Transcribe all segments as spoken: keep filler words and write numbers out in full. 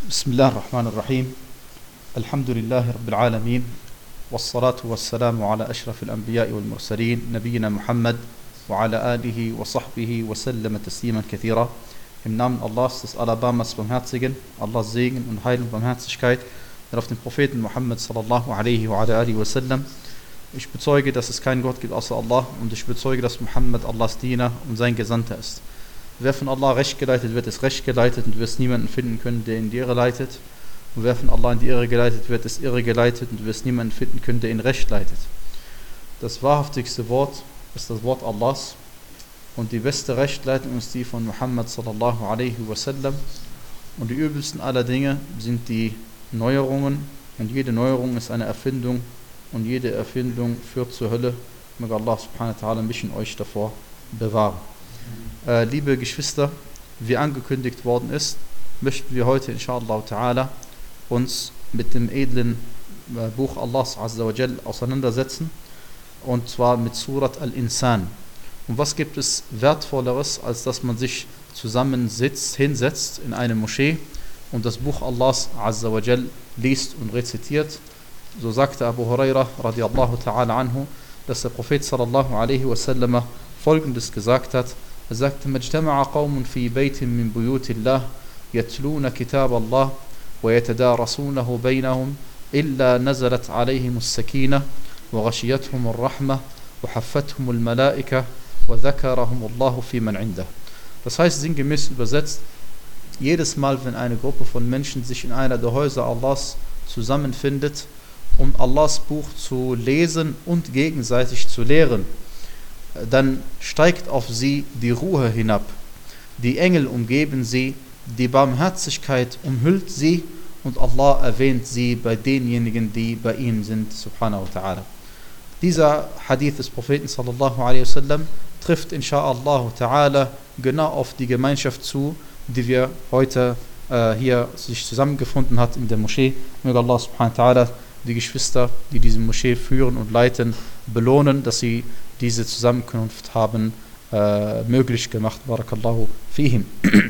بسم الله الرحمن الرحيم الحمد لله رب العالمين والصلاة والسلام على أشرف الأنبياء والمرسلين نبينا Muhammad وعلى آله وصحبه وسلم تسليما كثيرا. Im Namen Allahs, des Alabamas Barmherzigen, Allahs Segen und Heil und Barmherzigkeit auf den Propheten Muhammad sallallahu alaihi wa ala alihi wa sallam. Ich bezeuge, dass es keinen Gott gibt außer Allah, und ich bezeuge, dass Muhammad Allahs Diener und sein Gesandter ist. Wer von Allah recht geleitet wird, ist recht geleitet, und du wirst niemanden finden können, der in die Irre leitet. Und wer von Allah in die Irre geleitet wird, ist irre geleitet, und du wirst niemanden finden können, der ihn recht leitet. Das wahrhaftigste Wort ist das Wort Allahs, und die beste Rechtleitung ist die von Muhammad sallallahu alaihi wa sallam. Und die übelsten aller Dinge sind die Neuerungen, und jede Neuerung ist eine Erfindung, und jede Erfindung führt zur Hölle. Möge Allah subhanahu wa ta'ala mich und euch davor bewahren. Äh, liebe Geschwister, wie angekündigt worden ist, möchten wir heute inshallah ta'ala uns mit dem edlen äh, Buch Allahs azza wa jal auseinandersetzen, und zwar mit Surat al-Insan. Und was gibt es Wertvolleres, als dass man sich zusammensitzt, hinsetzt in eine Moschee und das Buch Allahs azza wa jal liest und rezitiert? So sagte Abu Huraira radiallahu ta'ala anhu, dass der Prophet sallallahu alaihi wa sallam folgendes gesagt hat. Er sagte: Majtama'a qawmun fi baytin min buyutillah yatluna kitab Allah wa yatadarasunahu baynahum illa nazalat alayhim as-sakinah wa ghashiyatuhum ar-rahmah wa haffathum al-malaika wa dhakarahum Allahu fi man 'indah. Das heißt, sinngemäß übersetzt, jedes Mal, wenn eine Gruppe von Menschen sich in einer der Häuser Allahs zusammenfindet, um Allahs Buch zu lesen und gegenseitig zu lehren, dann steigt auf sie die Ruhe hinab. Die Engel umgeben sie, die Barmherzigkeit umhüllt sie, und Allah erwähnt sie bei denjenigen, die bei ihm sind, subhanahu wa ta'ala. Dieser Hadith des Propheten sallallahu alaihi wasallam trifft insha'Allah ta'ala genau auf die Gemeinschaft zu, die wir heute äh, hier sich zusammengefunden hat in der Moschee. Möge Allah subhanahu wa ta'ala die Geschwister, die diese Moschee führen und leiten, belohnen, dass sie diese Zusammenkunft haben äh, möglich gemacht. Barakallahu fihim.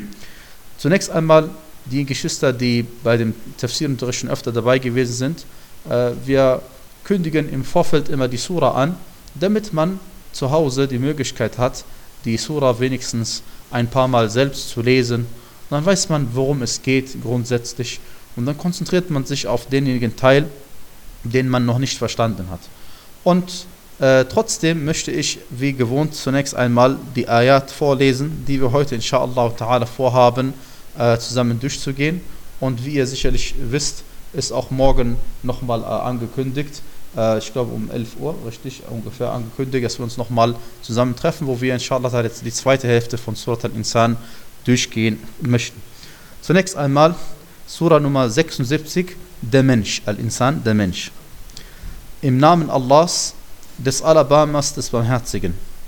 Zunächst einmal die Geschwister, die bei dem Tafsirunterricht schon öfter dabei gewesen sind. Äh, wir kündigen im Vorfeld immer die Sura an, damit man zu Hause die Möglichkeit hat, die Sura wenigstens ein paar Mal selbst zu lesen. Und dann weiß man, worum es geht grundsätzlich. Und dann konzentriert man sich auf denjenigen Teil, den man noch nicht verstanden hat. Und äh, trotzdem möchte ich, wie gewohnt, zunächst einmal die Ayat vorlesen, die wir heute insha'Allah ta'ala vorhaben, äh, zusammen durchzugehen. Und wie ihr sicherlich wisst, ist auch morgen nochmal äh, angekündigt, äh, ich glaube um elf Uhr, richtig, ungefähr angekündigt, dass wir uns nochmal zusammentreffen, wo wir insha'Allah jetzt die zweite Hälfte von Surat al-Insan durchgehen möchten. Zunächst einmal Surah Nummer sechsundsiebzig, der Mensch, Al-Insan, der Mensch. Im Namen Allahs, des Alabamas, des Barmherzigen.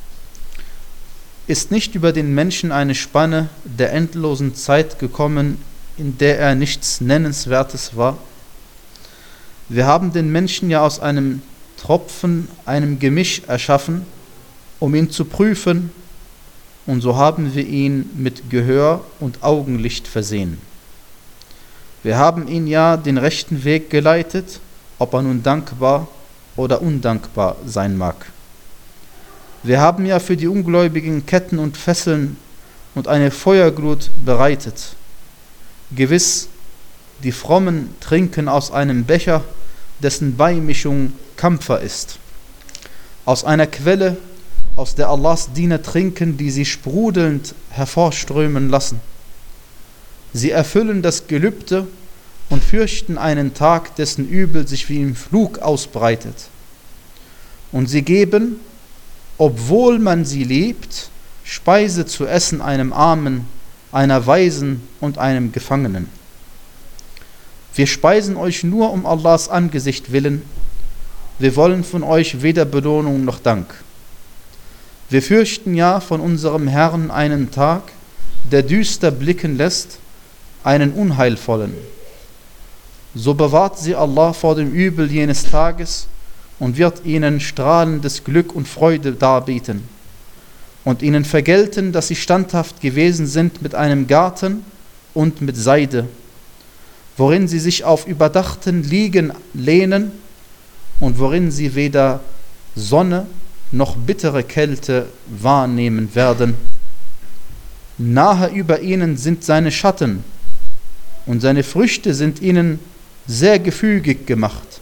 Ist nicht über den Menschen eine Spanne der endlosen Zeit gekommen, in der er nichts Nennenswertes war? Wir haben den Menschen ja aus einem Tropfen, einem Gemisch erschaffen, um ihn zu prüfen, und so haben wir ihn mit Gehör und Augenlicht versehen. Wir haben ihn ja den rechten Weg geleitet, ob er nun dankbar oder undankbar sein mag. Wir haben ja für die Ungläubigen Ketten und Fesseln und eine Feuerglut bereitet. Gewiss, die Frommen trinken aus einem Becher, dessen Beimischung Kampfer ist. Aus einer Quelle, aus der Allahs Diener trinken, die sie sprudelnd hervorströmen lassen. Sie erfüllen das Gelübde und fürchten einen Tag, dessen Übel sich wie im Flug ausbreitet. Und sie geben, obwohl man sie liebt, Speise zu essen einem Armen, einer Waisen und einem Gefangenen. Wir speisen euch nur um Allahs Angesicht willen. Wir wollen von euch weder Belohnung noch Dank. Wir fürchten ja von unserem Herrn einen Tag, der düster blicken lässt, einen unheilvollen. So bewahrt sie Allah vor dem Übel jenes Tages und wird ihnen strahlendes Glück und Freude darbieten und ihnen vergelten, dass sie standhaft gewesen sind mit einem Garten und mit Seide. worin sie sich auf überdachten Liegen lehnen und worin sie weder Sonne noch bittere Kälte wahrnehmen werden. Nahe über ihnen sind seine Schatten und seine Früchte sind ihnen sehr gefügig gemacht.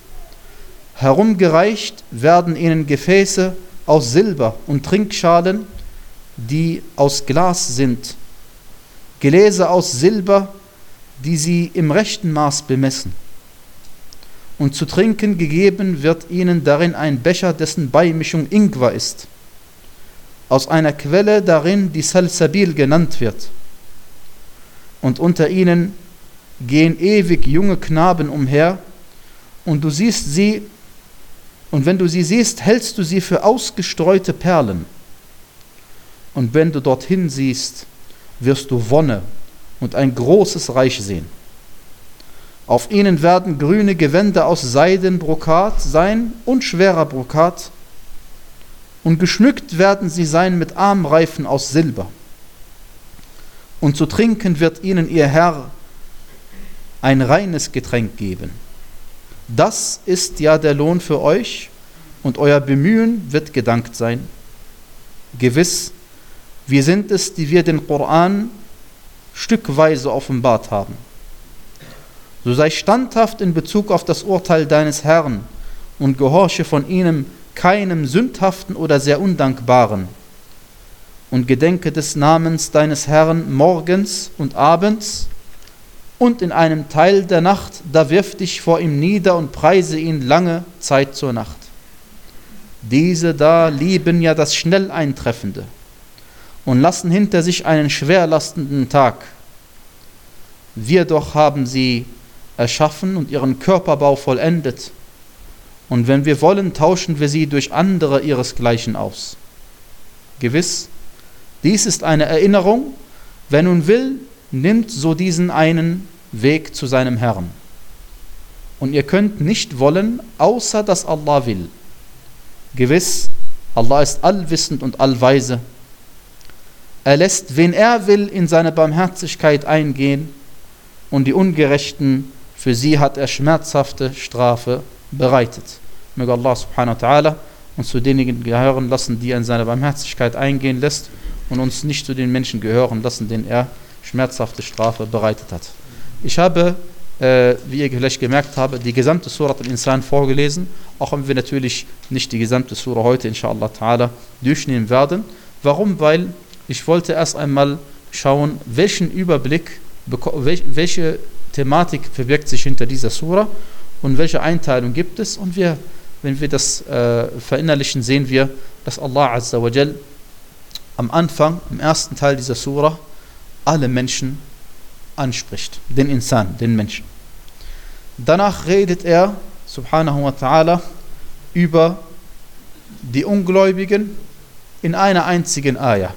Herumgereicht werden ihnen Gefäße aus Silber und Trinkschalen, die aus Glas sind, Gläser aus Silber, die sie im rechten Maß bemessen. Und zu trinken gegeben wird ihnen darin ein Becher, dessen Beimischung Ingwer ist, aus einer Quelle darin, die Salsabil genannt wird. Und unter ihnen gehen ewig junge Knaben umher, und du siehst sie, und wenn du sie siehst, hältst du sie für ausgestreute Perlen. Und wenn du dorthin siehst, wirst du Wonne und ein großes Reich sehen. Auf ihnen werden grüne Gewänder aus Seidenbrokat sein und schwerer Brokat, und geschmückt werden sie sein mit Armreifen aus Silber. Und zu trinken wird ihnen ihr Herr ein reines Getränk geben. Das ist ja der Lohn für euch, und euer Bemühen wird gedankt sein. Gewiss, wir sind es, die wir den Koran stückweise offenbart haben. So sei standhaft in Bezug auf das Urteil deines Herrn und gehorche von ihm keinem Sündhaften oder sehr Undankbaren. Und gedenke des Namens deines Herrn morgens und abends und in einem Teil der Nacht, da wirf dich vor ihm nieder und preise ihn lange Zeit zur Nacht. Diese da lieben ja das schnell Eintreffende und lassen hinter sich einen schwerlastenden Tag. Wir doch haben sie erschaffen und ihren Körperbau vollendet. Und wenn wir wollen, tauschen wir sie durch andere ihresgleichen aus. Gewiss, dies ist eine Erinnerung, wer nun will, nimmt so diesen einen Weg zu seinem Herrn. Und ihr könnt nicht wollen, außer dass Allah will. Gewiss, Allah ist allwissend und allweise. Er lässt, wen er will, in seine Barmherzigkeit eingehen, und die Ungerechten, für sie hat er schmerzhafte Strafe bereitet. Möge Allah subhanahu wa ta'ala uns zu denjenigen gehören lassen, die er in seine Barmherzigkeit eingehen lässt, und uns nicht zu den Menschen gehören lassen, denen er schmerzhafte Strafe bereitet hat. Ich habe, äh, wie ihr vielleicht gemerkt habt, die gesamte Surat al-Insan vorgelesen, auch wenn wir natürlich nicht die gesamte Surah heute inshallah ta'ala durchnehmen werden. Warum? Weil ich wollte erst einmal schauen, welchen Überblick, welche Thematik verbirgt sich hinter dieser Surah und welche Einteilung gibt es. Und wir, wenn wir das äh, verinnerlichen, sehen wir, dass Allah Azza wa Jal am Anfang, im ersten Teil dieser Surah, alle Menschen anspricht, den Insan, den Menschen. Danach redet er, subhanahu wa ta'ala, über die Ungläubigen in einer einzigen Ayah.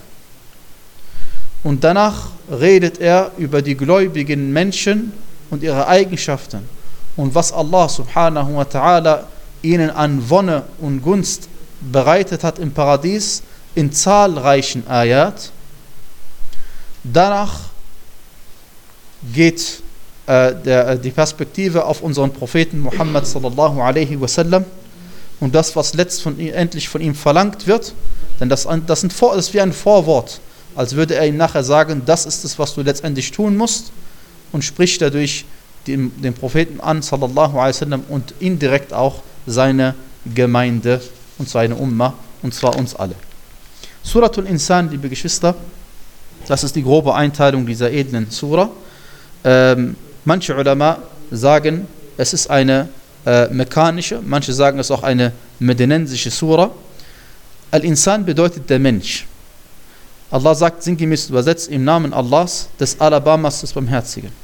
Und danach redet er über die gläubigen Menschen und ihre Eigenschaften und was Allah subhanahu wa ta'ala ihnen an Wonne und Gunst bereitet hat im Paradies in zahlreichen Ayat. Danach geht äh, der, die Perspektive auf unseren Propheten Muhammad sallallahu alaihi wasallam und das, was letzt von ihm, endlich von ihm verlangt wird, denn das, das, sind Vor, das ist wie ein Vorwort, als würde er ihm nachher sagen, das ist es, was du letztendlich tun musst, und spricht dadurch den, den Propheten an sallallahu alaihi wasallam und indirekt auch seine Gemeinde und seine Ummah, und zwar uns alle. Suratul Insan, liebe Geschwister, das ist die grobe Einteilung dieser edlen Surah. Ähm, manche Ulama sagen, es ist eine äh, mekanische, manche sagen, es ist auch eine medinensische Surah. Al-Insan bedeutet der Mensch. Allah sagt sinngemäß übersetzt im Namen Allahs, des Alabamas, des Barmherzigen.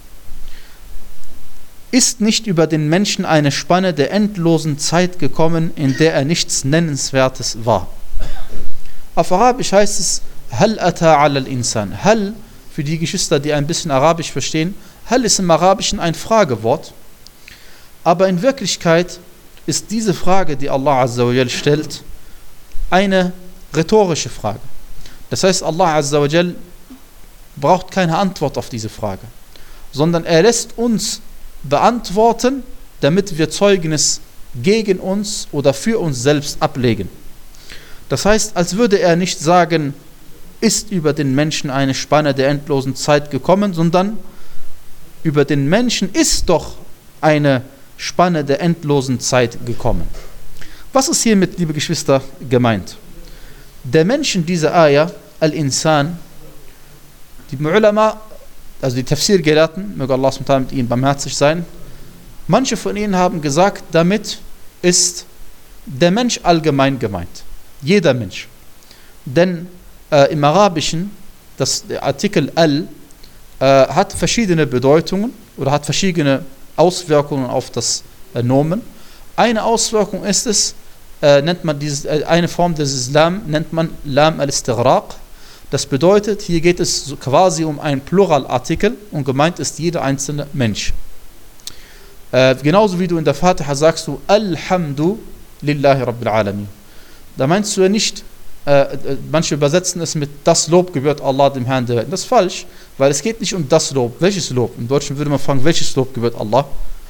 Ist nicht über den Menschen eine Spanne der endlosen Zeit gekommen, in der er nichts Nennenswertes war. Auf Arabisch heißt es Hal ata ala al-Insan. Hal, für die Geschwister, die ein bisschen Arabisch verstehen, Hal ist im Arabischen ein Fragewort, aber in Wirklichkeit ist diese Frage, die Allah Azza wa Jal stellt, eine rhetorische Frage. Das heißt, Allah Azza wa Jal braucht keine Antwort auf diese Frage. sondern er lässt uns beantworten, damit wir Zeugnis gegen uns oder für uns selbst ablegen. Das heißt, als würde er nicht sagen, ist über den Menschen eine Spanne der endlosen Zeit gekommen, sondern über den Menschen ist doch eine Spanne der endlosen Zeit gekommen. Was ist hiermit, liebe Geschwister, gemeint? Der Mensch in dieser Ayah, Al-Insan, die Ulama, also die Tafsir-Gelehrten, möge Allah mit ihnen barmherzig sein, manche von ihnen haben gesagt, damit ist der Mensch allgemein gemeint. Jeder Mensch. Denn äh, im Arabischen, das der Artikel Al äh, hat verschiedene Bedeutungen oder hat verschiedene Auswirkungen auf das äh, Nomen. Eine Auswirkung ist es, äh, nennt man dieses, äh, eine Form des Islam nennt man Lam al-Istighraq. Das bedeutet, hier geht es quasi um einen Pluralartikel und gemeint ist jeder einzelne Mensch. Äh, genauso wie du in der Fatiha sagst du Alhamdu lillahi Rabbil Alamin. Da meinst du ja nicht, äh, manche übersetzen es mit das Lob gebührt Allah, dem Herrn der Welt. Das ist falsch, weil es geht nicht um das Lob. Welches Lob? Im Deutschen würde man fragen, welches Lob gebührt Allah?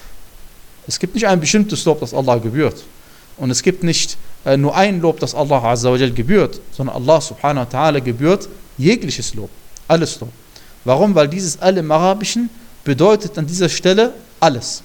Es gibt nicht ein bestimmtes Lob, das Allah gebührt. Und es gibt nicht äh, nur ein Lob, das Allah Azza wa Jal gebührt, sondern Allah subhanahu wa ta'ala gebührt jegliches Lob. Alles Lob. Warum? Weil dieses All im Arabischen bedeutet an dieser Stelle alles.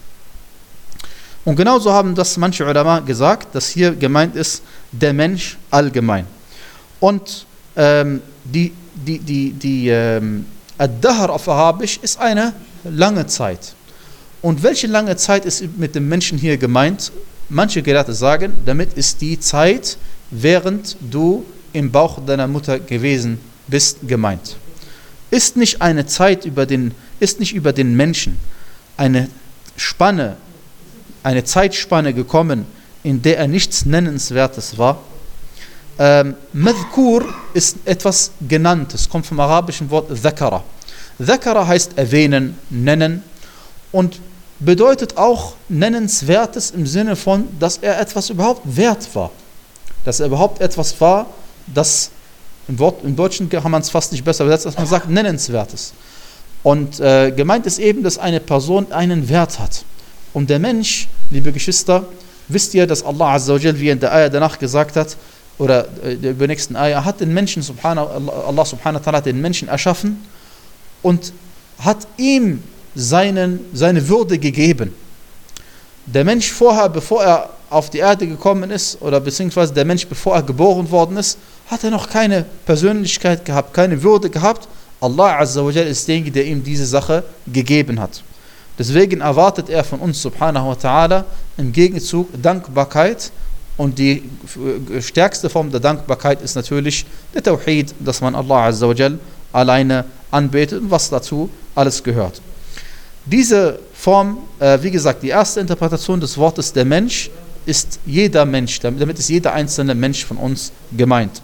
Und genauso haben das manche Ulama gesagt, dass hier gemeint ist, der Mensch allgemein. Und ähm, die, die, die, die ähm, Ad-Dahr auf Arabisch ist eine lange Zeit. Und welche lange Zeit ist mit dem Menschen hier gemeint? Manche Gelehrte sagen, damit ist die Zeit, während du im Bauch deiner Mutter gewesen bist, gemeint. Ist nicht eine Zeit über den, ist nicht über den Menschen eine Spanne, eine Zeitspanne gekommen, in der er nichts Nennenswertes war. Ähm, Madhkur ist etwas Genanntes, kommt vom arabischen Wort Dhakara. Dhakara heißt erwähnen, nennen und bedeutet auch Nennenswertes im Sinne von, dass er etwas überhaupt wert war. Dass er überhaupt etwas war, das im, Wort, im Deutschen kann man es fast nicht besser übersetzen, dass man sagt Nennenswertes. Und äh, gemeint ist eben, dass eine Person einen Wert hat. Und der Mensch, liebe Geschwister, wisst ihr, dass Allah Azza wa Jal, wie in der Ayah danach gesagt hat, oder der übernächsten Ayah, hat den Menschen, subhanahu, Allah subhanahu wa ta'ala hat den Menschen erschaffen und hat ihm seinen, seine Würde gegeben. Der Mensch vorher, bevor er auf die Erde gekommen ist, oder beziehungsweise der Mensch, bevor er geboren worden ist, hat er noch keine Persönlichkeit gehabt, keine Würde gehabt. Allah Azza wa Jal ist derjenige, der ihm diese Sache gegeben hat. Deswegen erwartet er von uns, subhanahu wa ta'ala, im Gegenzug Dankbarkeit. Und die stärkste Form der Dankbarkeit ist natürlich der Tawhid, dass man Allah Azza wa Jal alleine anbetet und was dazu alles gehört. Diese Form, äh, wie gesagt, die erste Interpretation des Wortes der Mensch ist jeder Mensch, damit ist jeder einzelne Mensch von uns gemeint.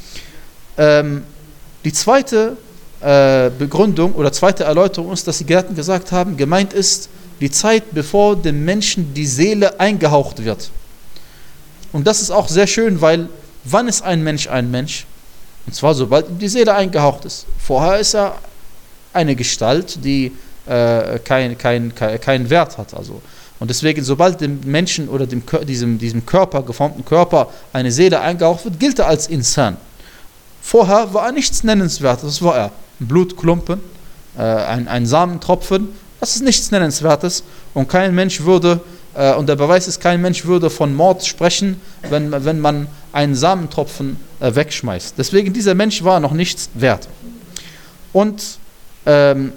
Ähm, die zweite äh, Begründung oder zweite Erläuterung ist, dass die Gelehrten gesagt haben, gemeint ist die Zeit, bevor dem Menschen die Seele eingehaucht wird. Und das ist auch sehr schön, weil wann ist ein Mensch ein Mensch? Und zwar sobald ihm die Seele eingehaucht ist. Vorher ist er eine Gestalt, die äh, keinen kein, kein, kein Wert hat. Also. Und deswegen, sobald dem Menschen oder dem, diesem, diesem Körper, geformten Körper, eine Seele eingehaucht wird, gilt er als Insan. Vorher war er nichts Nennenswertes. Das war er. Ein Blutklumpen, äh, ein, ein Samentropfen. Das ist nichts Nennenswertes. Und kein Mensch würde, äh, und der Beweis ist, kein Mensch würde von Mord sprechen, wenn, wenn man einen Samentropfen äh, wegschmeißt. Deswegen, dieser Mensch war noch nichts wert. Und ähm,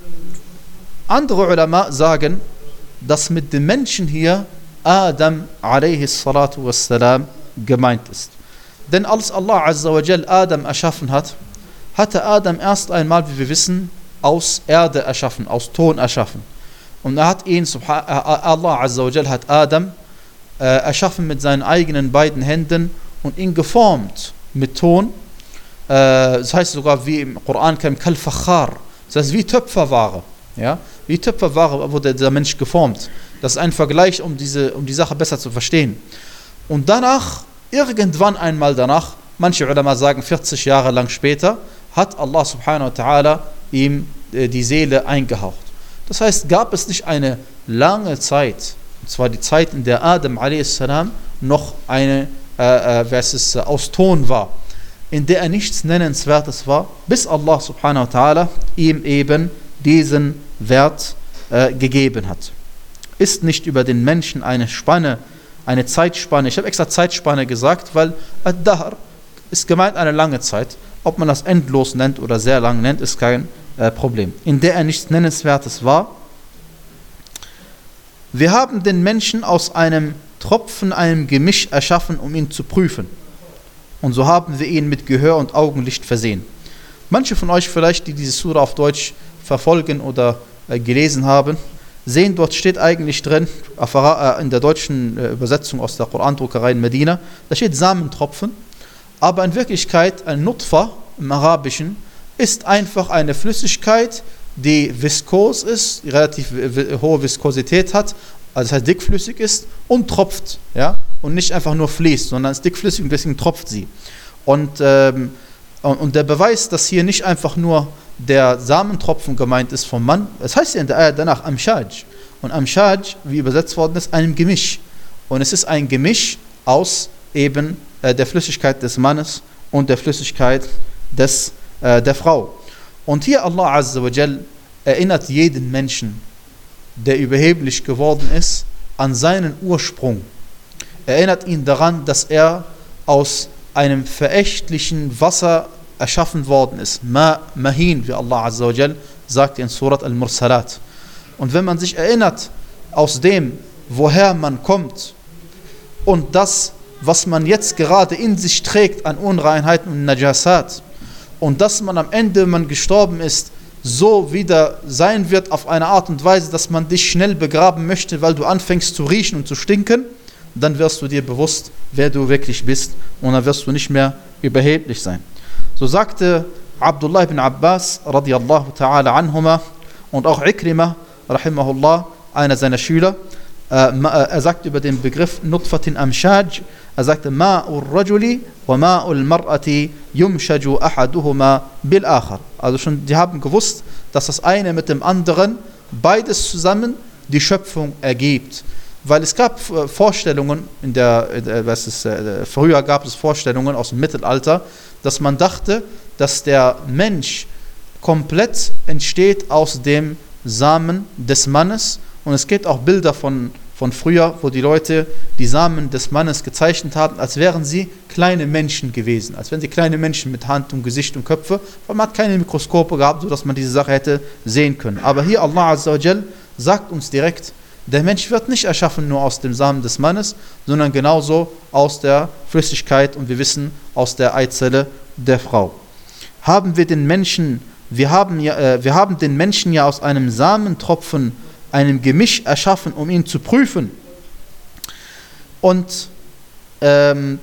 andere Ulama sagen, dass mit dem Menschen hier Adam alaihi salatu wassalam gemeint ist. Denn als Allah Azza wa Jal Adam erschaffen hat, hatte Adam erst einmal, wie wir wissen, aus Erde erschaffen, aus Ton erschaffen. Und er hat ihn, Allah Azza wa Jal hat Adam äh, erschaffen mit seinen eigenen beiden Händen und ihn geformt mit Ton. Äh, das heißt sogar, wie im Koran kam, Kal Fakhar. Das heißt, wie Töpferware. Ja? Wie Töpferware wurde der Mensch geformt. Das ist ein Vergleich, um, diese, um die Sache besser zu verstehen. Und danach, irgendwann einmal danach, manche Ulama sagen vierzig Jahre lang später, hat Allah subhanahu wa ta'ala ihm äh, die Seele eingehaucht. Das heißt, gab es nicht eine lange Zeit, und zwar die Zeit, in der Adam a s. noch eine, äh, äh, was es, äh, aus Ton war, in der er nichts Nennenswertes war, bis Allah subhanahu wa ta'ala ihm eben diesen Wert äh, gegeben hat. Ist nicht über den Menschen eine Spanne, eine Zeitspanne, ich habe extra Zeitspanne gesagt, weil Ad-Dahr ist gemeint eine lange Zeit, ob man das endlos nennt oder sehr lang nennt, ist kein äh, Problem, in der er nichts Nennenswertes war. Wir haben den Menschen aus einem Tropfen, einem Gemisch erschaffen, um ihn zu prüfen. Und so haben wir ihn mit Gehör und Augenlicht versehen. Manche von euch vielleicht, die diese Sura auf Deutsch verfolgen oder äh, gelesen haben, sehen, dort steht eigentlich drin, äh, in der deutschen äh, Übersetzung aus der Korandruckerei in Medina, da steht Samentropfen, aber in Wirklichkeit ein Nutfa im Arabischen ist einfach eine Flüssigkeit, die viskos ist, die relativ hohe Viskosität hat, also das heißt dickflüssig ist und tropft, ja, und nicht einfach nur fließt, sondern ist dickflüssig und deswegen tropft sie. Und, ähm, und der Beweis, dass hier nicht einfach nur der Samentropfen gemeint ist vom Mann, es heißt ja in der Ayah danach Amshaj. Und Amshaj, wie übersetzt worden ist, einem Gemisch. Und es ist ein Gemisch aus eben äh, der Flüssigkeit des Mannes und der Flüssigkeit des, äh, der Frau. Und hier Allah Azza wa Jal erinnert jeden Menschen, der überheblich geworden ist, an seinen Ursprung. Er erinnert ihn daran, dass er aus einem verächtlichen Wasser erschaffen worden ist. Ma mahin, wie Allah Azza wa Jal sagt in Surat Al-Mursalat. Und wenn man sich erinnert aus dem, woher man kommt und das, was man jetzt gerade in sich trägt an Unreinheiten und Najasat, und dass man am Ende, wenn man gestorben ist, so wieder sein wird auf eine Art und Weise, dass man dich schnell begraben möchte, weil du anfängst zu riechen und zu stinken, dann wirst du dir bewusst, wer du wirklich bist, und dann wirst du nicht mehr überheblich sein. So sagte Abdullah ibn Abbas radiyallahu ta'ala anhuma und auch Ikrimah rahimahullah, einer seiner Schüler, äh, er sagt über den Begriff Nutfatin Amshaj, er sagte, Ma'ur Rajuli wa Ma'ul Mar'ati yumshaju ahaduhuma bil akhar. Also schon, die haben gewusst, dass das eine mit dem anderen beides zusammen die Schöpfung ergibt. Weil es gab äh, Vorstellungen, in der, äh, was ist, äh, früher gab es Vorstellungen aus dem Mittelalter, dass man dachte, dass der Mensch komplett entsteht aus dem Samen des Mannes. Und es gibt auch Bilder von von früher, wo die Leute die Samen des Mannes gezeichnet haben, als wären sie kleine Menschen gewesen, als wären sie kleine Menschen mit Hand und Gesicht und Köpfe, weil man hat keine Mikroskope gehabt, sodass man diese Sache hätte sehen können. Aber hier Allah Azza wa Jal sagt uns direkt, der Mensch wird nicht erschaffen nur aus dem Samen des Mannes, sondern genauso aus der Flüssigkeit und wir wissen aus der Eizelle der Frau. Haben wir den Menschen, wir haben, ja, äh, wir haben den Menschen ja aus einem Samentropfen, einem Gemisch erschaffen, um ihn zu prüfen. Und ähm,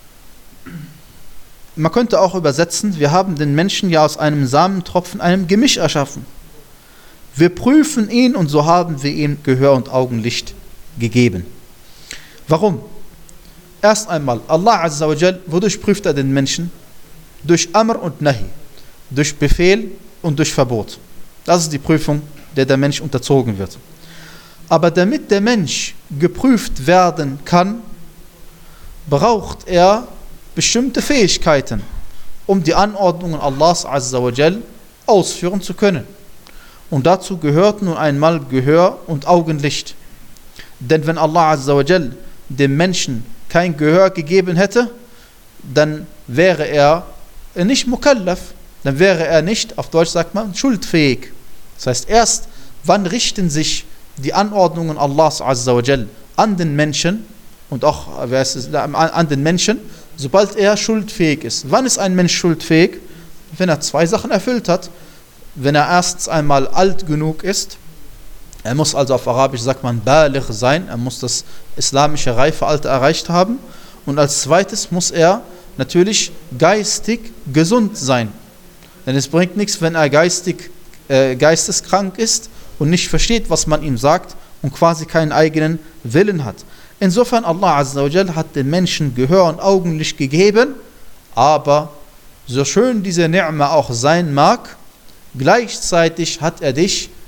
man könnte auch übersetzen, wir haben den Menschen ja aus einem Samentropfen, einem Gemisch erschaffen. Wir prüfen ihn und so haben wir ihm Gehör und Augenlicht gegeben. Warum? Erst einmal, Allah Azza wa Jal, wodurch prüft er den Menschen? Durch Amr und Nahi, durch Befehl und durch Verbot. Das ist die Prüfung, der der Mensch unterzogen wird. Aber damit der Mensch geprüft werden kann, braucht er bestimmte Fähigkeiten, um die Anordnungen Allahs Azza wa Jal ausführen zu können. Und dazu gehört nun einmal Gehör und Augenlicht. Denn wenn Allah Azza wa Jal dem Menschen kein Gehör gegeben hätte, dann wäre er nicht mukallaf, dann wäre er nicht, auf Deutsch sagt man, schuldfähig. Das heißt, erst wann richten sich die Anordnungen Allahs Azza wa Jal an den Menschen und auch wer ist es, an den Menschen, sobald er schuldfähig ist. Wann ist ein Mensch schuldfähig? Wenn er zwei Sachen erfüllt hat. Wenn er erst einmal alt genug ist, er muss also auf Arabisch sagt man baligh sein, er muss das islamische Reifealter erreicht haben, und als zweites muss er natürlich geistig gesund sein. Denn es bringt nichts, wenn er geistig, äh, geisteskrank ist und nicht versteht, was man ihm sagt und quasi keinen eigenen Willen hat. Insofern, Allah Azza wa Jal hat den Menschen Gehör und Augenlicht gegeben, aber so schön diese Ni'ma auch sein mag, gleichzeitig hat er dich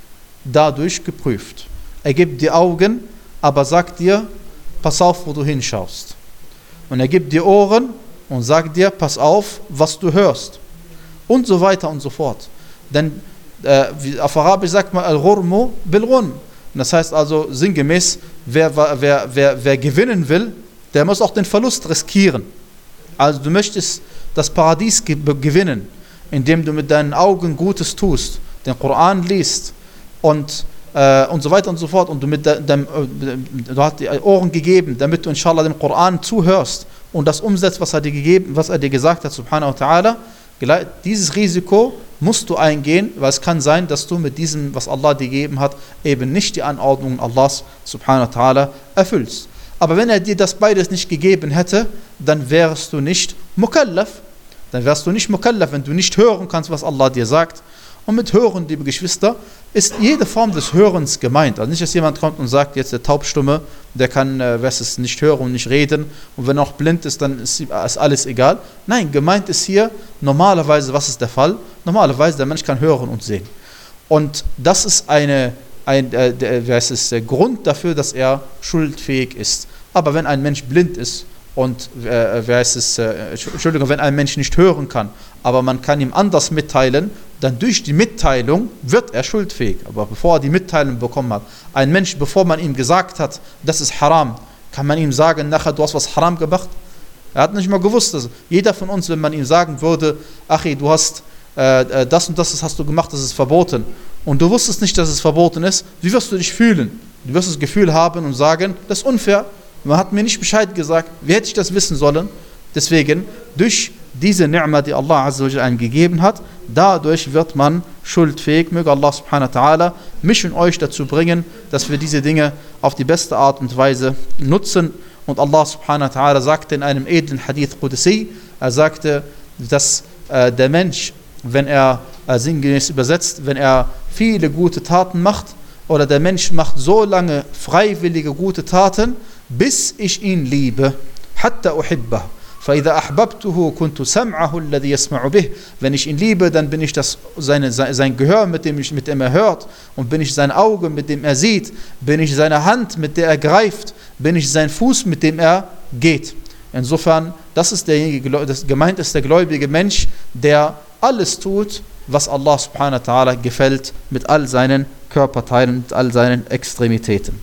dadurch geprüft. Er gibt dir Augen, aber sagt dir, pass auf, wo du hinschaust. Und er gibt dir Ohren und sagt dir, pass auf, was du hörst. Und so weiter und so fort. Denn äh, wie, auf Arabisch sagt man Al-Ghurmu bil-Ghunm. Das heißt also sinngemäß, wer, wer, wer, wer gewinnen will, der muss auch den Verlust riskieren. Also du möchtest das Paradies ge gewinnen, indem du mit deinen Augen Gutes tust, den Koran liest und, äh, und so weiter und so fort. Und du, mit de, de, de, du hast die Ohren gegeben, damit du inshallah dem Koran zuhörst und das umsetzt, was er dir gegeben, was er dir gesagt hat, subhanahu wa ta'ala. Dieses Risiko musst du eingehen, weil es kann sein, dass du mit diesem, was Allah dir gegeben hat, eben nicht die Anordnungen Allahs subhanahu wa ta'ala erfüllst. Aber wenn er dir das beides nicht gegeben hätte, dann wärst du nicht mukallaf. Dann wärst du nicht mukallaf, wenn du nicht hören kannst, was Allah dir sagt. Und mit Hören, liebe Geschwister, ist jede Form des Hörens gemeint. Also nicht, dass jemand kommt und sagt, jetzt der Taubstumme, der kann äh, es nicht hören und nicht reden. Und wenn er auch blind ist, dann ist, ist alles egal. Nein, gemeint ist hier normalerweise, was ist der Fall? Normalerweise, der Mensch kann hören und sehen. Und das ist eine, ein, äh, der, wie heißt es, der Grund dafür, dass er schuldfähig ist. Aber wenn ein Mensch blind ist und äh, wie heißt es, äh, Entschuldigung, wenn ein Mensch nicht hören kann, aber man kann ihm anders mitteilen, dann durch die Mitteilung wird er schuldfähig. Aber bevor er die Mitteilung bekommen hat, ein Mensch, bevor man ihm gesagt hat, das ist haram, kann man ihm sagen, nachher, du hast was haram gemacht? Er hat nicht mal gewusst. Also jeder von uns, wenn man ihm sagen würde, Achi, du hast äh, das und das hast du gemacht, das ist verboten, und du wusstest nicht, dass es verboten ist, wie wirst du dich fühlen? Du wirst das Gefühl haben und sagen, das ist unfair, man hat mir nicht Bescheid gesagt, wie hätte ich das wissen sollen? Deswegen, durch diese Ni'ma, die Allah Azza wa Jalla einem gegeben hat, dadurch wird man schuldfähig. Möge Allah subhanahu wa ta'ala mich und euch dazu bringen, dass wir diese Dinge auf die beste Art und Weise nutzen. Und Allah subhanahu wa ta'ala sagte in einem edlen Hadith Qudsi, er sagte, dass äh, der Mensch, wenn er äh, sinngemäß übersetzt, wenn er viele gute Taten macht, oder der Mensch macht so lange freiwillige gute Taten, bis ich ihn liebe, hatta uhibbah. فَإِذَا أَحْبَبْتُهُ كُنْتُ سَمْعَهُ الَّذِي يَسْمَعُ بِهِ. Wenn ich ihn liebe, dann bin ich das, seine, sein Gehör, mit dem, ich, mit dem er hört, und bin ich sein Auge, mit dem er sieht, bin ich seine Hand, mit der er greift, bin ich sein Fuß, mit dem er geht. Insofern, das ist derjenige, das gemeint ist der gläubige Mensch, der alles tut, was Allah subhanahu wa ta'ala gefällt, mit all seinen Körperteilen, mit all seinen Extremitäten.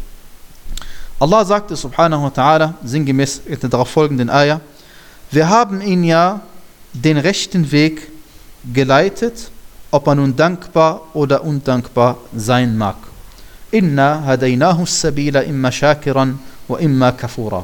Allah sagte subhanahu wa ta'ala, sinngemäß in der darauf folgenden Ayah, wir haben ihn ja den rechten Weg geleitet, ob er nun dankbar oder undankbar sein mag. Inna hadaynahu as-sabila imma shakiran wa imma kafura.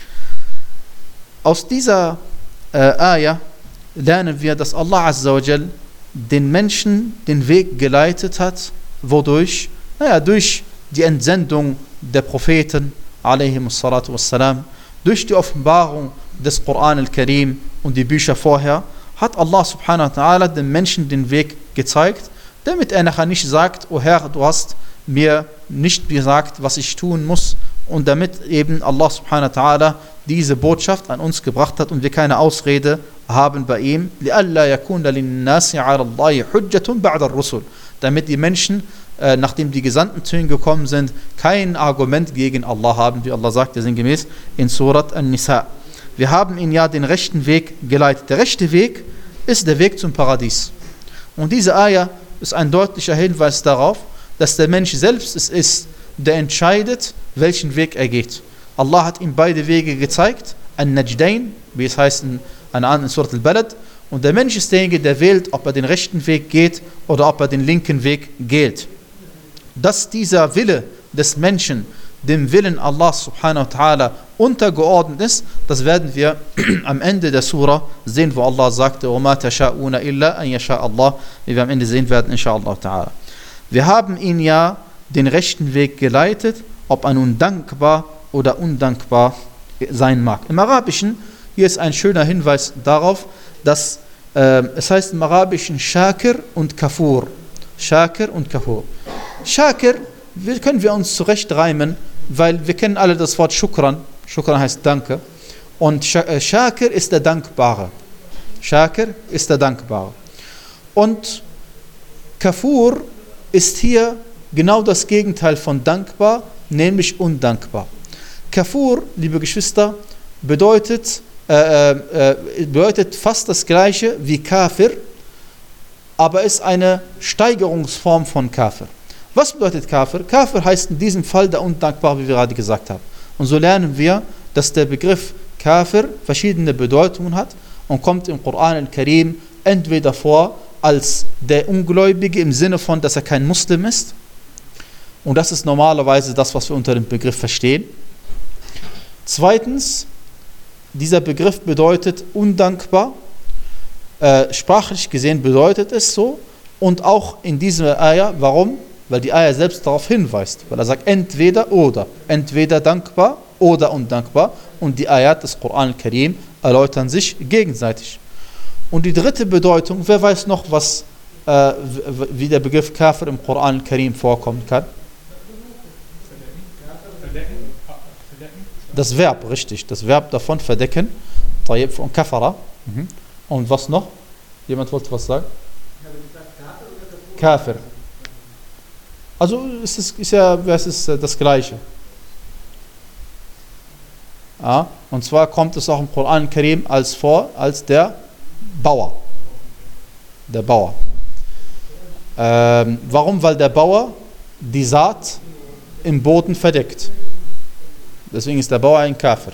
Aus dieser äh, Ayah lernen wir, dass Allah Azza wa Jal den Menschen den Weg geleitet hat, wodurch, naja, durch die Entsendung der Propheten, alaihimus salatu wassalam, durch die Offenbarung des Koran al-Karim und die Bücher vorher, hat Allah subhanahu wa ta'ala den Menschen den Weg gezeigt, damit er nachher nicht sagt, oh Herr, du hast mir nicht gesagt, was ich tun muss, und damit eben Allah subhanahu wa ta'ala diese Botschaft an uns gebracht hat und wir keine Ausrede haben bei ihm, لِأَلَّا يَكُونَ لِلنَّاسِ عَلَى اللَّهِ حُجَّةٌ بَعْدَ الرُّسُلِ, damit die Menschen, äh, nachdem die Gesandten zu ihnen gekommen sind, kein Argument gegen Allah haben, wie Allah sagte sinngemäß in Surat An-Nisa. Wir haben ihn ja den rechten Weg geleitet. Der rechte Weg ist der Weg zum Paradies. Und diese Ayah ist ein deutlicher Hinweis darauf, dass der Mensch selbst es ist, der entscheidet, welchen Weg er geht. Allah hat ihm beide Wege gezeigt, An-Najdain, wie es heißt in einer anderen Surat Al-Balad, und der Mensch ist derjenige, der wählt, ob er den rechten Weg geht oder ob er den linken Weg geht. Dass dieser Wille des Menschen dem Willen Allah subhanahu wa ta'ala untergeordnet ist, das werden wir am Ende der Surah sehen, wo Allah sagte, وَمَا تَشَاءُونَ إِلَّا أَنْ يَشَاءَ اللَّهُ, wie wir am Ende sehen werden, inshallah ta'ala. Wir haben ihn ja den rechten Weg geleitet, ob er nun dankbar oder undankbar sein mag. Im Arabischen, hier ist ein schöner Hinweis darauf, dass äh, es heißt im Arabischen Shakir und Kafur. Shakir und Kafur. Shakir, wir können wir uns zurecht reimen, weil wir kennen alle das Wort Shukran. Shukran heißt Danke. Und Shakir ist der Dankbare. Shakir ist der Dankbare. Und Kafur ist hier genau das Gegenteil von dankbar, nämlich undankbar. Kafur, liebe Geschwister, bedeutet, äh, äh, bedeutet fast das gleiche wie Kafir, aber ist eine Steigerungsform von Kafir. Was bedeutet Kafir? Kafir heißt in diesem Fall der Undankbare, wie wir gerade gesagt haben. Und so lernen wir, dass der Begriff Kafir verschiedene Bedeutungen hat und kommt im Koran al-Karim entweder vor als der Ungläubige im Sinne von, dass er kein Muslim ist. Und das ist normalerweise das, was wir unter dem Begriff verstehen. Zweitens, dieser Begriff bedeutet undankbar. Äh, sprachlich gesehen bedeutet es so. Und auch in dieser Ayah, warum? Weil die Ayah selbst darauf hinweist. Weil er sagt entweder oder. Entweder dankbar oder undankbar. Und die Ayat des Koran al-Karim erläutern sich gegenseitig. Und die dritte Bedeutung, wer weiß noch, was, äh, wie der Begriff Kafir im Koran al-Karim vorkommen kann? Das Verb, richtig. Das Verb davon verdecken. Und Kafara. Und was noch? Jemand wollte was sagen? Kafir. Also es ist, ist ja es ist das Gleiche. Ja, und zwar kommt es auch im Koran Karim als vor, als der Bauer. Der Bauer. Ähm, warum? Weil der Bauer die Saat im Boden verdeckt. Deswegen ist der Bauer ein Kafir.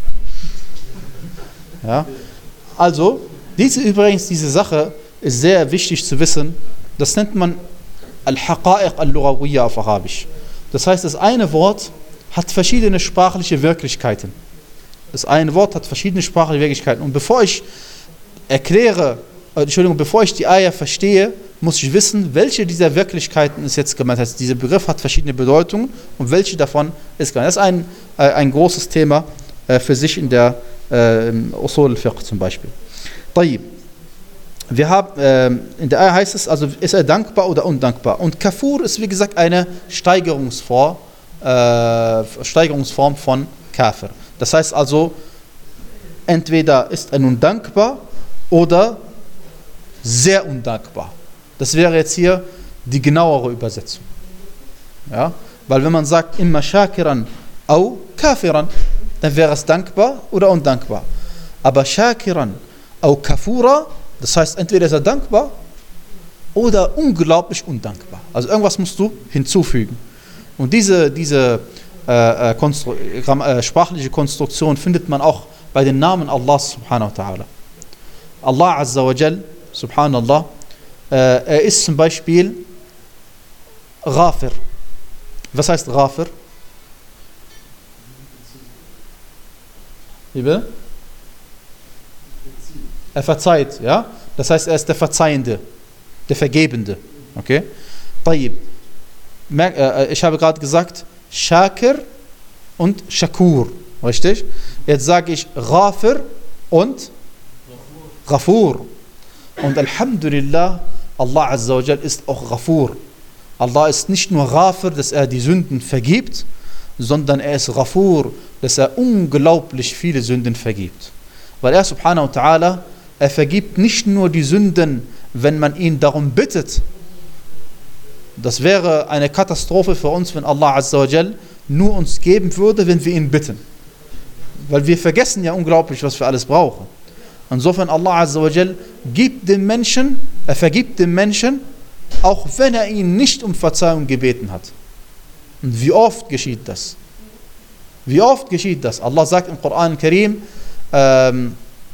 Ja? Also, diese übrigens, diese Sache ist sehr wichtig zu wissen. Das nennt man Al-Haqa'iq al-Lughawiyya auf Arabisch. Das heißt, das eine Wort hat verschiedene sprachliche Wirklichkeiten. Das eine Wort hat verschiedene sprachliche Wirklichkeiten. Und bevor ich erkläre, äh, Entschuldigung, bevor ich die Ayah verstehe, muss ich wissen, welche dieser Wirklichkeiten ist jetzt gemeint. Das heißt, dieser Begriff hat verschiedene Bedeutungen und welche davon ist gemeint. Das ist ein, äh, ein großes Thema äh, für sich in der äh, Usul al-Fiqh zum Beispiel. طيب. Wir haben, äh, in der Ayah heißt es, also ist er dankbar oder undankbar. Und Kafur ist wie gesagt eine Steigerungsform, äh, Steigerungsform von Kafir. Das heißt also, entweder ist er nun dankbar oder sehr undankbar. Das wäre jetzt hier die genauere Übersetzung. Ja? Weil wenn man sagt, imma shakiran au kafiran, dann wäre es dankbar oder undankbar. Aber shakiran au kafura, das heißt, entweder ist er dankbar oder unglaublich undankbar. Also irgendwas musst du hinzufügen. Und diese, diese äh, Konstru äh, sprachliche Konstruktion findet man auch bei den Namen Allahs subhanahu wa ta'ala. Allah azza wa jal, subhanallah, äh, er ist zum Beispiel Ghafir. Was heißt Ghafir? Wie bitte? Er verzeiht, ja? Das heißt, er ist der Verzeihende, der Vergebende. Okay? طيب. Ich habe gerade gesagt, Shakir und Shakur. Richtig? Jetzt sage ich Ghafir und Ghafur. Und Alhamdulillah, Allah Azza wa Jal ist auch Ghafur. Allah ist nicht nur Ghafir, dass er die Sünden vergibt, sondern er ist Ghafur, dass er unglaublich viele Sünden vergibt. Weil er subhanahu wa ta'ala, er vergibt nicht nur die Sünden, wenn man ihn darum bittet. Das wäre eine Katastrophe für uns, wenn Allah Azza wa Jal nur uns geben würde, wenn wir ihn bitten. Weil wir vergessen ja unglaublich, was wir alles brauchen. Insofern Allah Azza wa Jal gibt dem Menschen, er vergibt dem Menschen, auch wenn er ihn nicht um Verzeihung gebeten hat. Und wie oft geschieht das? Wie oft geschieht das? Allah sagt im Koran Karim, ähm,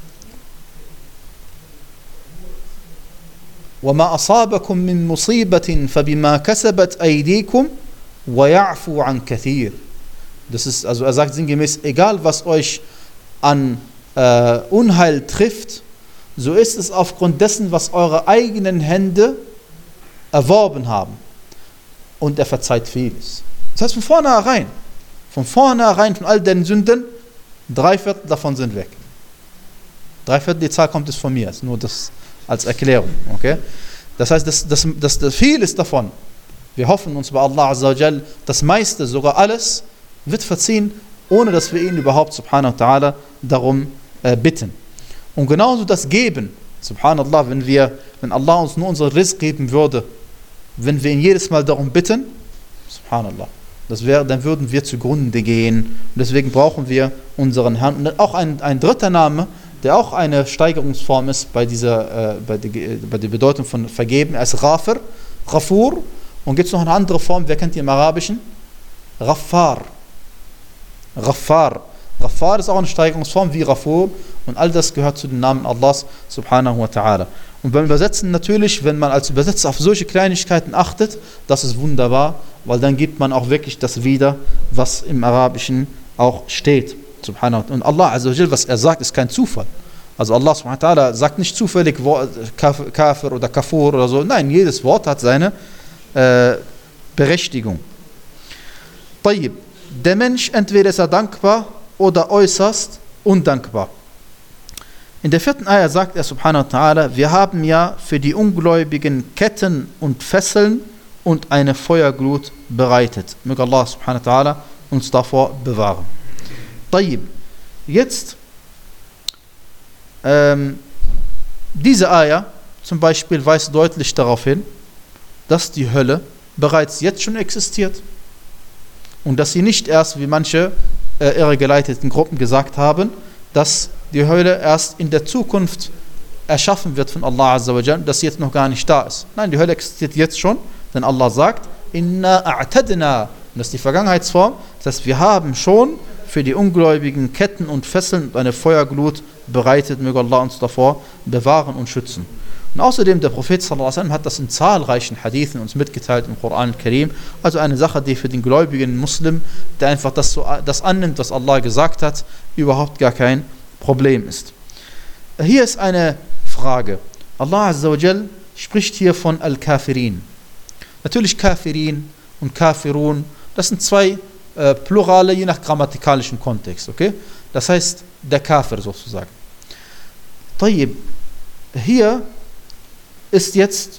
وَمَا أَصَابَكُم مِّن مُّصِيبَةٍ فَبِمَا كَسَبَتْ أَيْدِيكُمْ وَيَعْفُو عَنْ كَثِيرٍ. Das ist, also er sagt sinngemäß, egal was euch an äh, Unheil trifft, so ist es aufgrund dessen, was eure eigenen Hände erworben haben. Und er verzeiht vieles. Das heißt von vornherein, von vornherein, von all deinen Sünden, drei Viertel davon sind weg. Drei Viertel, die Zahl kommt jetzt von mir, ist nur das als Erklärung. Okay? Das heißt, das, das, das, das vieles davon, wir hoffen uns bei Allah Azza wa Jal, das meiste, sogar alles, wird verziehen, ohne dass wir ihn überhaupt, subhanahu wa ta'ala, darum äh, bitten. Und genauso das Geben, subhanallah, wenn wir, wenn Allah uns nur unser Rizq geben würde, wenn wir ihn jedes Mal darum bitten, Subhanallah. Das wäre, dann würden wir zugrunde gehen. Und deswegen brauchen wir unseren Herrn. Und auch ein, ein dritter Name, der auch eine Steigerungsform ist bei dieser, äh, bei, die, bei der Bedeutung von vergeben, er ist Ghafir, Ghafur. Und gibt es noch eine andere Form, wer kennt die im Arabischen? Ghaffar. Ghaffar. Ghaffar ist auch eine Steigerungsform wie Ghafur. Und all das gehört zu den Namen Allahs subhanahu wa ta'ala. Und beim Übersetzen natürlich, wenn man als Übersetzer auf solche Kleinigkeiten achtet, das ist wunderbar, weil dann gibt man auch wirklich das wieder, was im Arabischen auch steht. Subhanahu wa ta'ala. Und Allah Azza wa Jal, was er sagt, ist kein Zufall. Also Allah subhanahu wa ta'ala sagt nicht zufällig Kafir oder Kafur oder so. Nein, jedes Wort hat seine äh, Berechtigung. Tayyib. Der Mensch, entweder ist er dankbar oder äußerst undankbar. In der vierten Ayah sagt er subhanahu wa ta'ala, wir haben ja für die Ungläubigen Ketten und Fesseln und eine Feuerglut bereitet. Möge Allah subhanahu wa ta'ala uns davor bewahren. Tayyib. Jetzt, ähm, diese Ayah zum Beispiel weist deutlich darauf hin, dass die Hölle bereits jetzt schon existiert. Und dass sie nicht erst, wie manche äh, irregeleiteten Gruppen gesagt haben, dass die Hölle erst in der Zukunft erschaffen wird von Allah Azza wa Jal, dass sie jetzt noch gar nicht da ist. Nein, die Hölle existiert jetzt schon, denn Allah sagt, Inna a'tadna, und das ist die Vergangenheitsform, das heißt, wir haben schon für die Ungläubigen Ketten und Fesseln und eine Feuerglut bereitet, möge Allah uns davor bewahren und schützen. Und außerdem, der Prophet sallallahu alaihi wasallam hat das in zahlreichen Hadithen uns mitgeteilt im Koran al-Karim, also eine Sache, die für den gläubigen Muslim, der einfach das, so, das annimmt, was Allah gesagt hat, überhaupt gar kein Problem ist. Hier ist eine Frage. Allah Azza wa Jal spricht hier von Al-Kafirin. Natürlich Kafirin und Kafirun, das sind zwei äh, Plurale, je nach grammatikalischem Kontext. Okay? Das heißt, der Kafir sozusagen. Tayyib. Hier ist jetzt,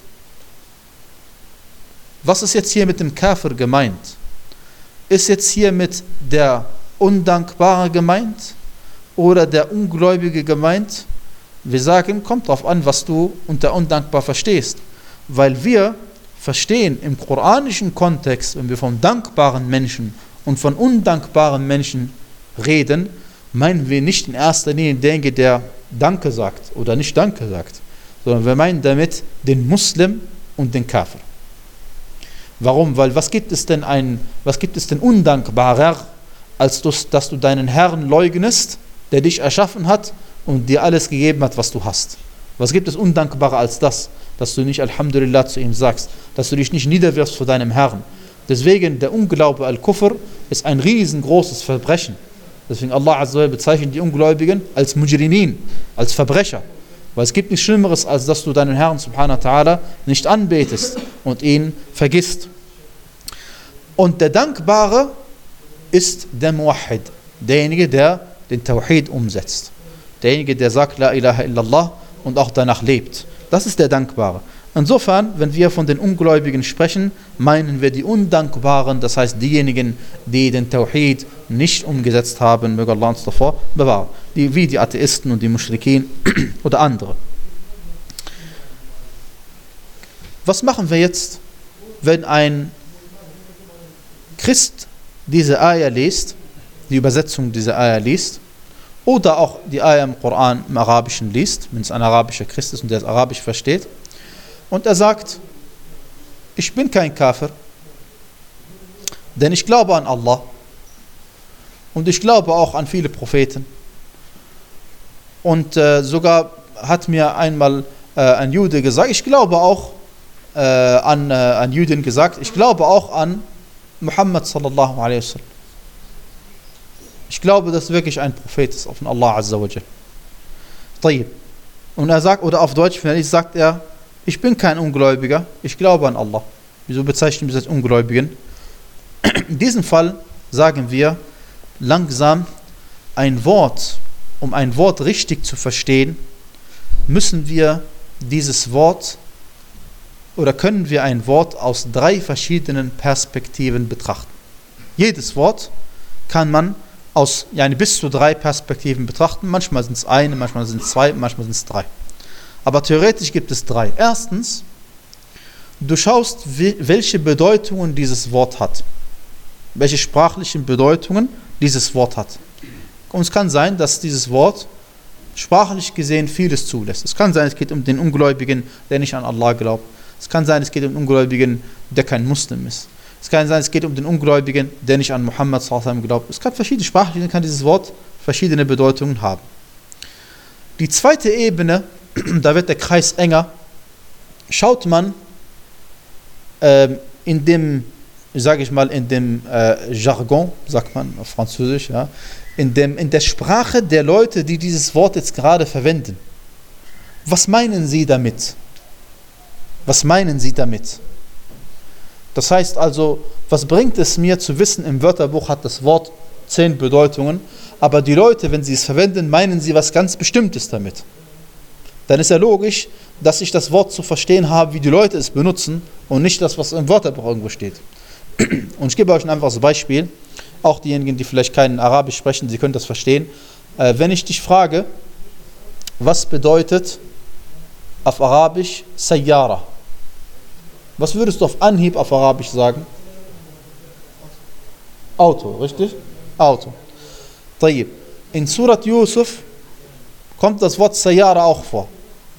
was ist jetzt hier mit dem Kafir gemeint? Ist jetzt hier mit der Undankbare gemeint oder der Ungläubige gemeint? Wir sagen, kommt darauf an, was du unter undankbar verstehst. Weil wir verstehen im koranischen Kontext, wenn wir von dankbaren Menschen und von undankbaren Menschen reden, meinen wir nicht in erster Linie denjenigen, der Danke sagt oder nicht Danke sagt, sondern wir meinen damit den Muslim und den Kafir. Warum? Weil was gibt es denn ein, was gibt es denn undankbarer, als dass du deinen Herrn leugnest, der dich erschaffen hat und dir alles gegeben hat, was du hast? Was gibt es undankbarer als das, dass du nicht Alhamdulillah zu ihm sagst, dass du dich nicht niederwirfst vor deinem Herrn? Deswegen, der Unglaube al-Kufr ist ein riesengroßes Verbrechen. Deswegen Allah Azza wa Jalla bezeichnet die Ungläubigen als Mujrimin, als Verbrecher. Weil es gibt nichts Schlimmeres, als dass du deinen Herrn subhanahu wa ta'ala nicht anbetest und ihn vergisst. Und der Dankbare ist der Muwahhid, derjenige, der den Tawhid umsetzt. Derjenige, der sagt La ilaha illallah und auch danach lebt. Das ist der Dankbare. Insofern, wenn wir von den Ungläubigen sprechen, meinen wir die Undankbaren, das heißt diejenigen, die den Tawhid nicht umgesetzt haben, möge Allah uns davor bewahren, die, wie die Atheisten und die Muschrikin oder andere. Was machen wir jetzt, wenn ein Christ diese Ayah liest, die Übersetzung dieser Ayah liest, oder auch die Ayah im Koran im Arabischen liest, wenn es ein arabischer Christ ist und der es Arabisch versteht, und er sagt, ich bin kein Kafir, denn ich glaube an Allah und ich glaube auch an viele Propheten. Und äh, sogar hat mir einmal äh, ein Jude gesagt, ich glaube auch äh, an, äh, an Juden gesagt, ich glaube auch an Muhammad sallallahu alaihi wasallam. Ich glaube, dass wirklich ein Prophet ist von Allah Azza wa Jal. Tayyib. Und er sagt, oder auf Deutsch, sagt er, ich bin kein Ungläubiger, ich glaube an Allah. Wieso bezeichnen wir das als Ungläubigen? In diesem Fall sagen wir langsam, ein Wort, um ein Wort richtig zu verstehen, müssen wir dieses Wort oder können wir ein Wort aus drei verschiedenen Perspektiven betrachten. Jedes Wort kann man aus ja, bis zu drei Perspektiven betrachten. Manchmal sind es eine, manchmal sind es zwei, manchmal sind es drei. Aber theoretisch gibt es drei. Erstens, du schaust, welche Bedeutungen dieses Wort hat. Welche sprachlichen Bedeutungen dieses Wort hat. Und es kann sein, dass dieses Wort sprachlich gesehen vieles zulässt. Es kann sein, es geht um den Ungläubigen, der nicht an Allah glaubt. Es kann sein, es geht um den Ungläubigen, der kein Muslim ist. Es kann sein, es geht um den Ungläubigen, der nicht an Muhammad sallallahu alaihi wasallam glaubt. Es kann verschiedene sprachlich, kann dieses Wort verschiedene Bedeutungen haben. Die zweite Ebene, da wird der Kreis enger, schaut man äh, in dem, sage ich mal, in dem äh, Jargon, sagt man auf Französisch, ja, in, dem, in der Sprache der Leute, die dieses Wort jetzt gerade verwenden. Was meinen sie damit? Was meinen sie damit? Das heißt also, was bringt es mir zu wissen, im Wörterbuch hat das Wort zehn Bedeutungen, aber die Leute, wenn sie es verwenden, meinen sie was ganz Bestimmtes damit. Dann ist ja logisch, dass ich das Wort zu verstehen habe, wie die Leute es benutzen und nicht das, was im Wörterbuch irgendwo steht. Und ich gebe euch ein einfaches Beispiel, auch diejenigen, die vielleicht kein Arabisch sprechen, sie können das verstehen. Äh, wenn ich dich frage, was bedeutet auf Arabisch Sayyara? Was würdest du auf Anhieb auf Arabisch sagen? Auto, richtig? Auto. طيب. In Surat Yusuf kommt das Wort Sayyara auch vor.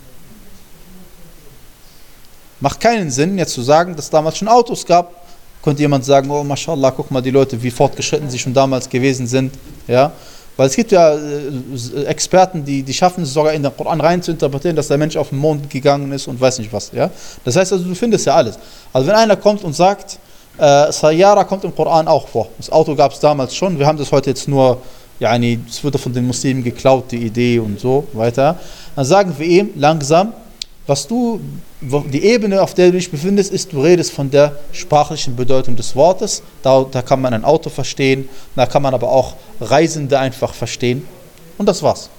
Macht keinen Sinn, jetzt zu sagen, dass es damals schon Autos gab. Könnte jemand sagen, oh, mashallah, guck mal die Leute, wie fortgeschritten sie schon damals gewesen sind. Ja? Weil es gibt ja äh, Experten, die, die schaffen es sogar in den Koran rein zu interpretieren, dass der Mensch auf den Mond gegangen ist und weiß nicht was. Ja? Das heißt also, du findest ja alles. Also wenn einer kommt und sagt, äh, Sayyara kommt im Koran auch vor. Das Auto gab es damals schon, wir haben das heute jetzt nur, yani, es wurde von den Muslimen geklaut, die Idee und so weiter. Dann sagen wir ihm langsam, was du, die Ebene, auf der du dich befindest, ist, du redest von der sprachlichen Bedeutung des Wortes. Da, da kann man ein Auto verstehen, da kann man aber auch Reisende einfach verstehen. Und das war's.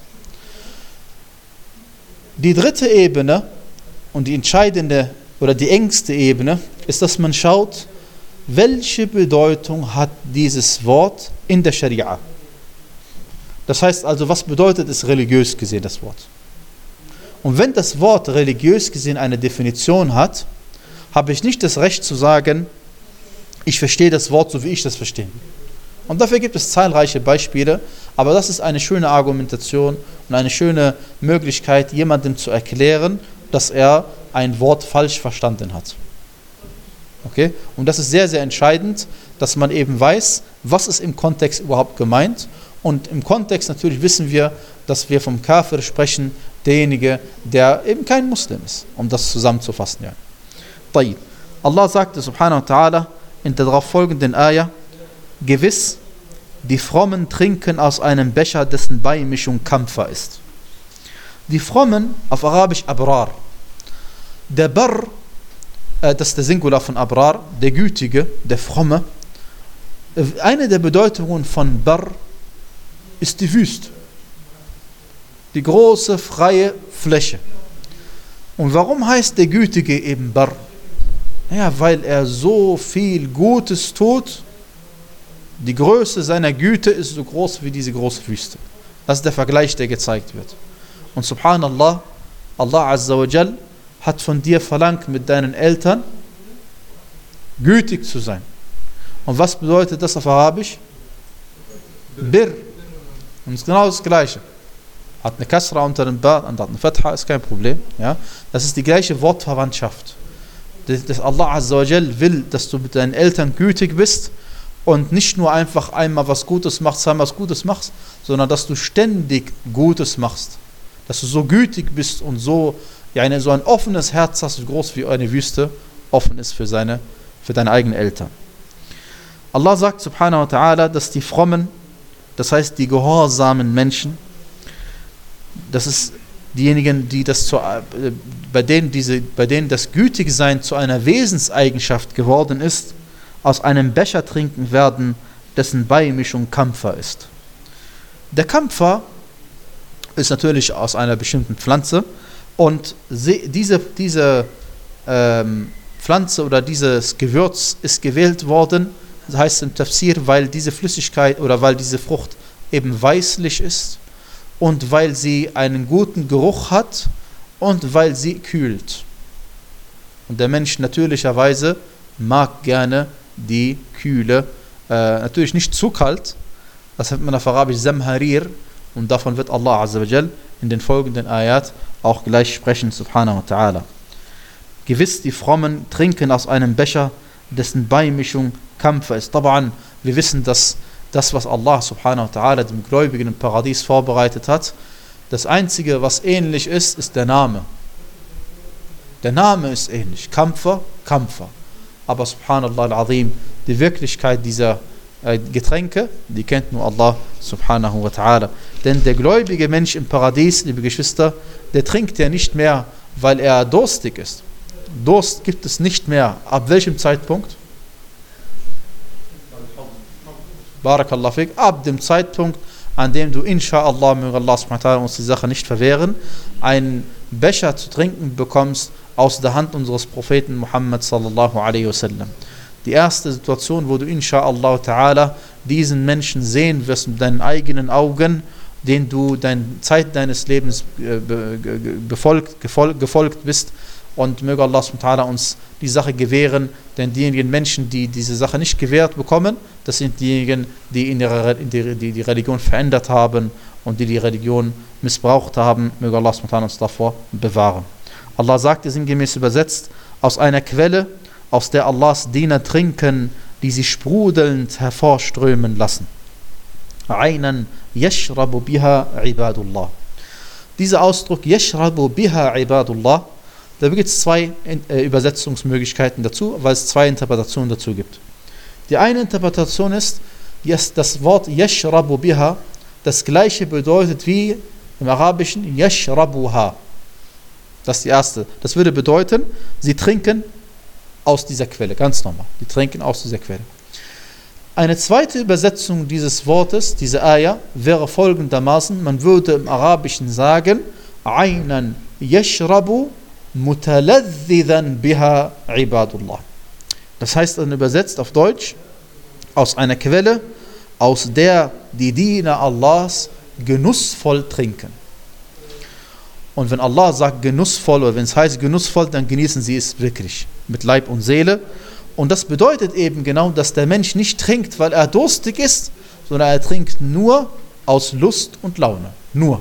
Die dritte Ebene und die entscheidende oder die engste Ebene ist, dass man schaut, welche Bedeutung hat dieses Wort in der Scharia. Das heißt also, was bedeutet es religiös gesehen, das Wort? Und wenn das Wort religiös gesehen eine Definition hat, habe ich nicht das Recht zu sagen, ich verstehe das Wort so, wie ich das verstehe. Und dafür gibt es zahlreiche Beispiele, aber das ist eine schöne Argumentation und eine schöne Möglichkeit, jemandem zu erklären, dass er ein Wort falsch verstanden hat. Okay? Und das ist sehr, sehr entscheidend, dass man eben weiß, was ist im Kontext überhaupt gemeint. Und im Kontext natürlich wissen wir, dass wir vom Kafir sprechen, derjenige, der eben kein Muslim ist, um das zusammenzufassen. Ja. طيب. Allah sagte subhanahu wa ta'ala in der darauf folgenden Ayah, gewiss, die Frommen trinken aus einem Becher, dessen Beimischung Kampfer ist. Die Frommen, auf Arabisch Abrar. Der Barr, äh, das ist der Singular von Abrar, der Gütige, der Fromme. Eine der Bedeutungen von Barr ist die Wüste. Die große, freie Fläche. Und warum heißt der Gütige eben Barr? Ja, weil er so viel Gutes tut. Die Größe seiner Güte ist so groß wie diese große Wüste. Das ist der Vergleich, der gezeigt wird. Und subhanallah, Allah Azza wa Jal hat von dir verlangt, mit deinen Eltern gütig zu sein. Und was bedeutet das auf Arabisch? Bir. Und es ist genau das Gleiche. Hat eine Kasra unter dem Ba und hat eine Fatha, ist kein Problem. Ja? Das ist die gleiche Wortverwandtschaft. Dass Allah Azza wa Jal will, dass du mit deinen Eltern gütig bist und nicht nur einfach einmal was Gutes machst, zweimal was Gutes machst, sondern dass du ständig Gutes machst. Dass du so gütig bist und so, ja, eine, so ein offenes Herz hast, so groß wie eine Wüste offen ist für, seine, für deine eigenen Eltern. Allah sagt subhanahu wa ta'ala, dass die Frommen, das heißt die gehorsamen Menschen, das ist diejenigen, die das zu, äh, bei, denen diese, bei denen das Gütigsein zu einer Wesenseigenschaft geworden ist, aus einem Becher trinken werden, dessen Beimischung Kampfer ist. Der Kampfer ist natürlich aus einer bestimmten Pflanze und diese, diese ähm, Pflanze oder dieses Gewürz ist gewählt worden, das heißt im Tafsir, weil diese Flüssigkeit oder weil diese Frucht eben weißlich ist und weil sie einen guten Geruch hat und weil sie kühlt. Und der Mensch natürlicherweise mag gerne die Kühle, äh, natürlich nicht zu kalt, das nennt man auf Arabisch Zamharir, und davon wird Allah Azza wa Jal in den folgenden Ayat auch gleich sprechen, subhanahu wa ta'ala. Gewiss, die Frommen trinken aus einem Becher, dessen Beimischung Kampfer ist. Taban, wir wissen, dass das, was Allah subhanahu wa ta'ala dem Gläubigen im Paradies vorbereitet hat, das Einzige, was ähnlich ist, ist der Name. Der Name ist ähnlich. Kampfer, Kampfer. Aber subhanallah al-azim, die Wirklichkeit dieser äh, Getränke, die kennt nur Allah subhanahu wa ta'ala. Denn der gläubige Mensch im Paradies, liebe Geschwister, der trinkt ja nicht mehr, weil er durstig ist. Durst gibt es nicht mehr. Ab welchem Zeitpunkt? Barakallahu fik. Ab dem Zeitpunkt, an dem du, inshallah, möge Allah subhanahu wa ta'ala uns die Sache nicht verwehren, einen Becher zu trinken bekommst aus der Hand unseres Propheten Muhammad sallallahu alaihi wasallam. Die erste Situation, wo du, inshallah ta'ala, diesen Menschen sehen wirst mit deinen eigenen Augen, den du deine Zeit deines Lebens befolgt, gefolgt, gefolgt bist. Und möge Allah subhanahu wa ta'ala uns die Sache gewähren, denn diejenigen Menschen, die diese Sache nicht gewährt bekommen, das sind diejenigen, die, in ihrer, in die, die die Religion verändert haben und die die Religion missbraucht haben. Möge Allah subhanahu wa ta'ala uns davor bewahren. Allah sagte sinngemäß übersetzt, aus einer Quelle, aus der Allahs Diener trinken, die sie sprudelnd hervorströmen lassen. Aynan yashrabu biha ibadullah. Dieser Ausdruck, yashrabu biha ibadullah, da gibt es zwei äh, Übersetzungsmöglichkeiten dazu, weil es zwei Interpretationen dazu gibt. Die eine Interpretation ist, dass das Wort yashrabu biha das gleiche bedeutet wie im Arabischen yashrabuha. Das ist die erste. Das würde bedeuten, sie trinken aus dieser Quelle, ganz normal. Die trinken aus dieser Quelle. Eine zweite Übersetzung dieses Wortes, diese Ayah, wäre folgendermaßen, man würde im Arabischen sagen, aynan yashrabu mutaladhdhidan biha ibadullah. Das heißt dann übersetzt auf Deutsch, aus einer Quelle, aus der die Diener Allahs genussvoll trinken. Und wenn Allah sagt genussvoll, oder wenn es heißt genussvoll, dann genießen sie es wirklich mit Leib und Seele. Und das bedeutet eben genau, dass der Mensch nicht trinkt, weil er durstig ist, sondern er trinkt nur aus Lust und Laune. Nur.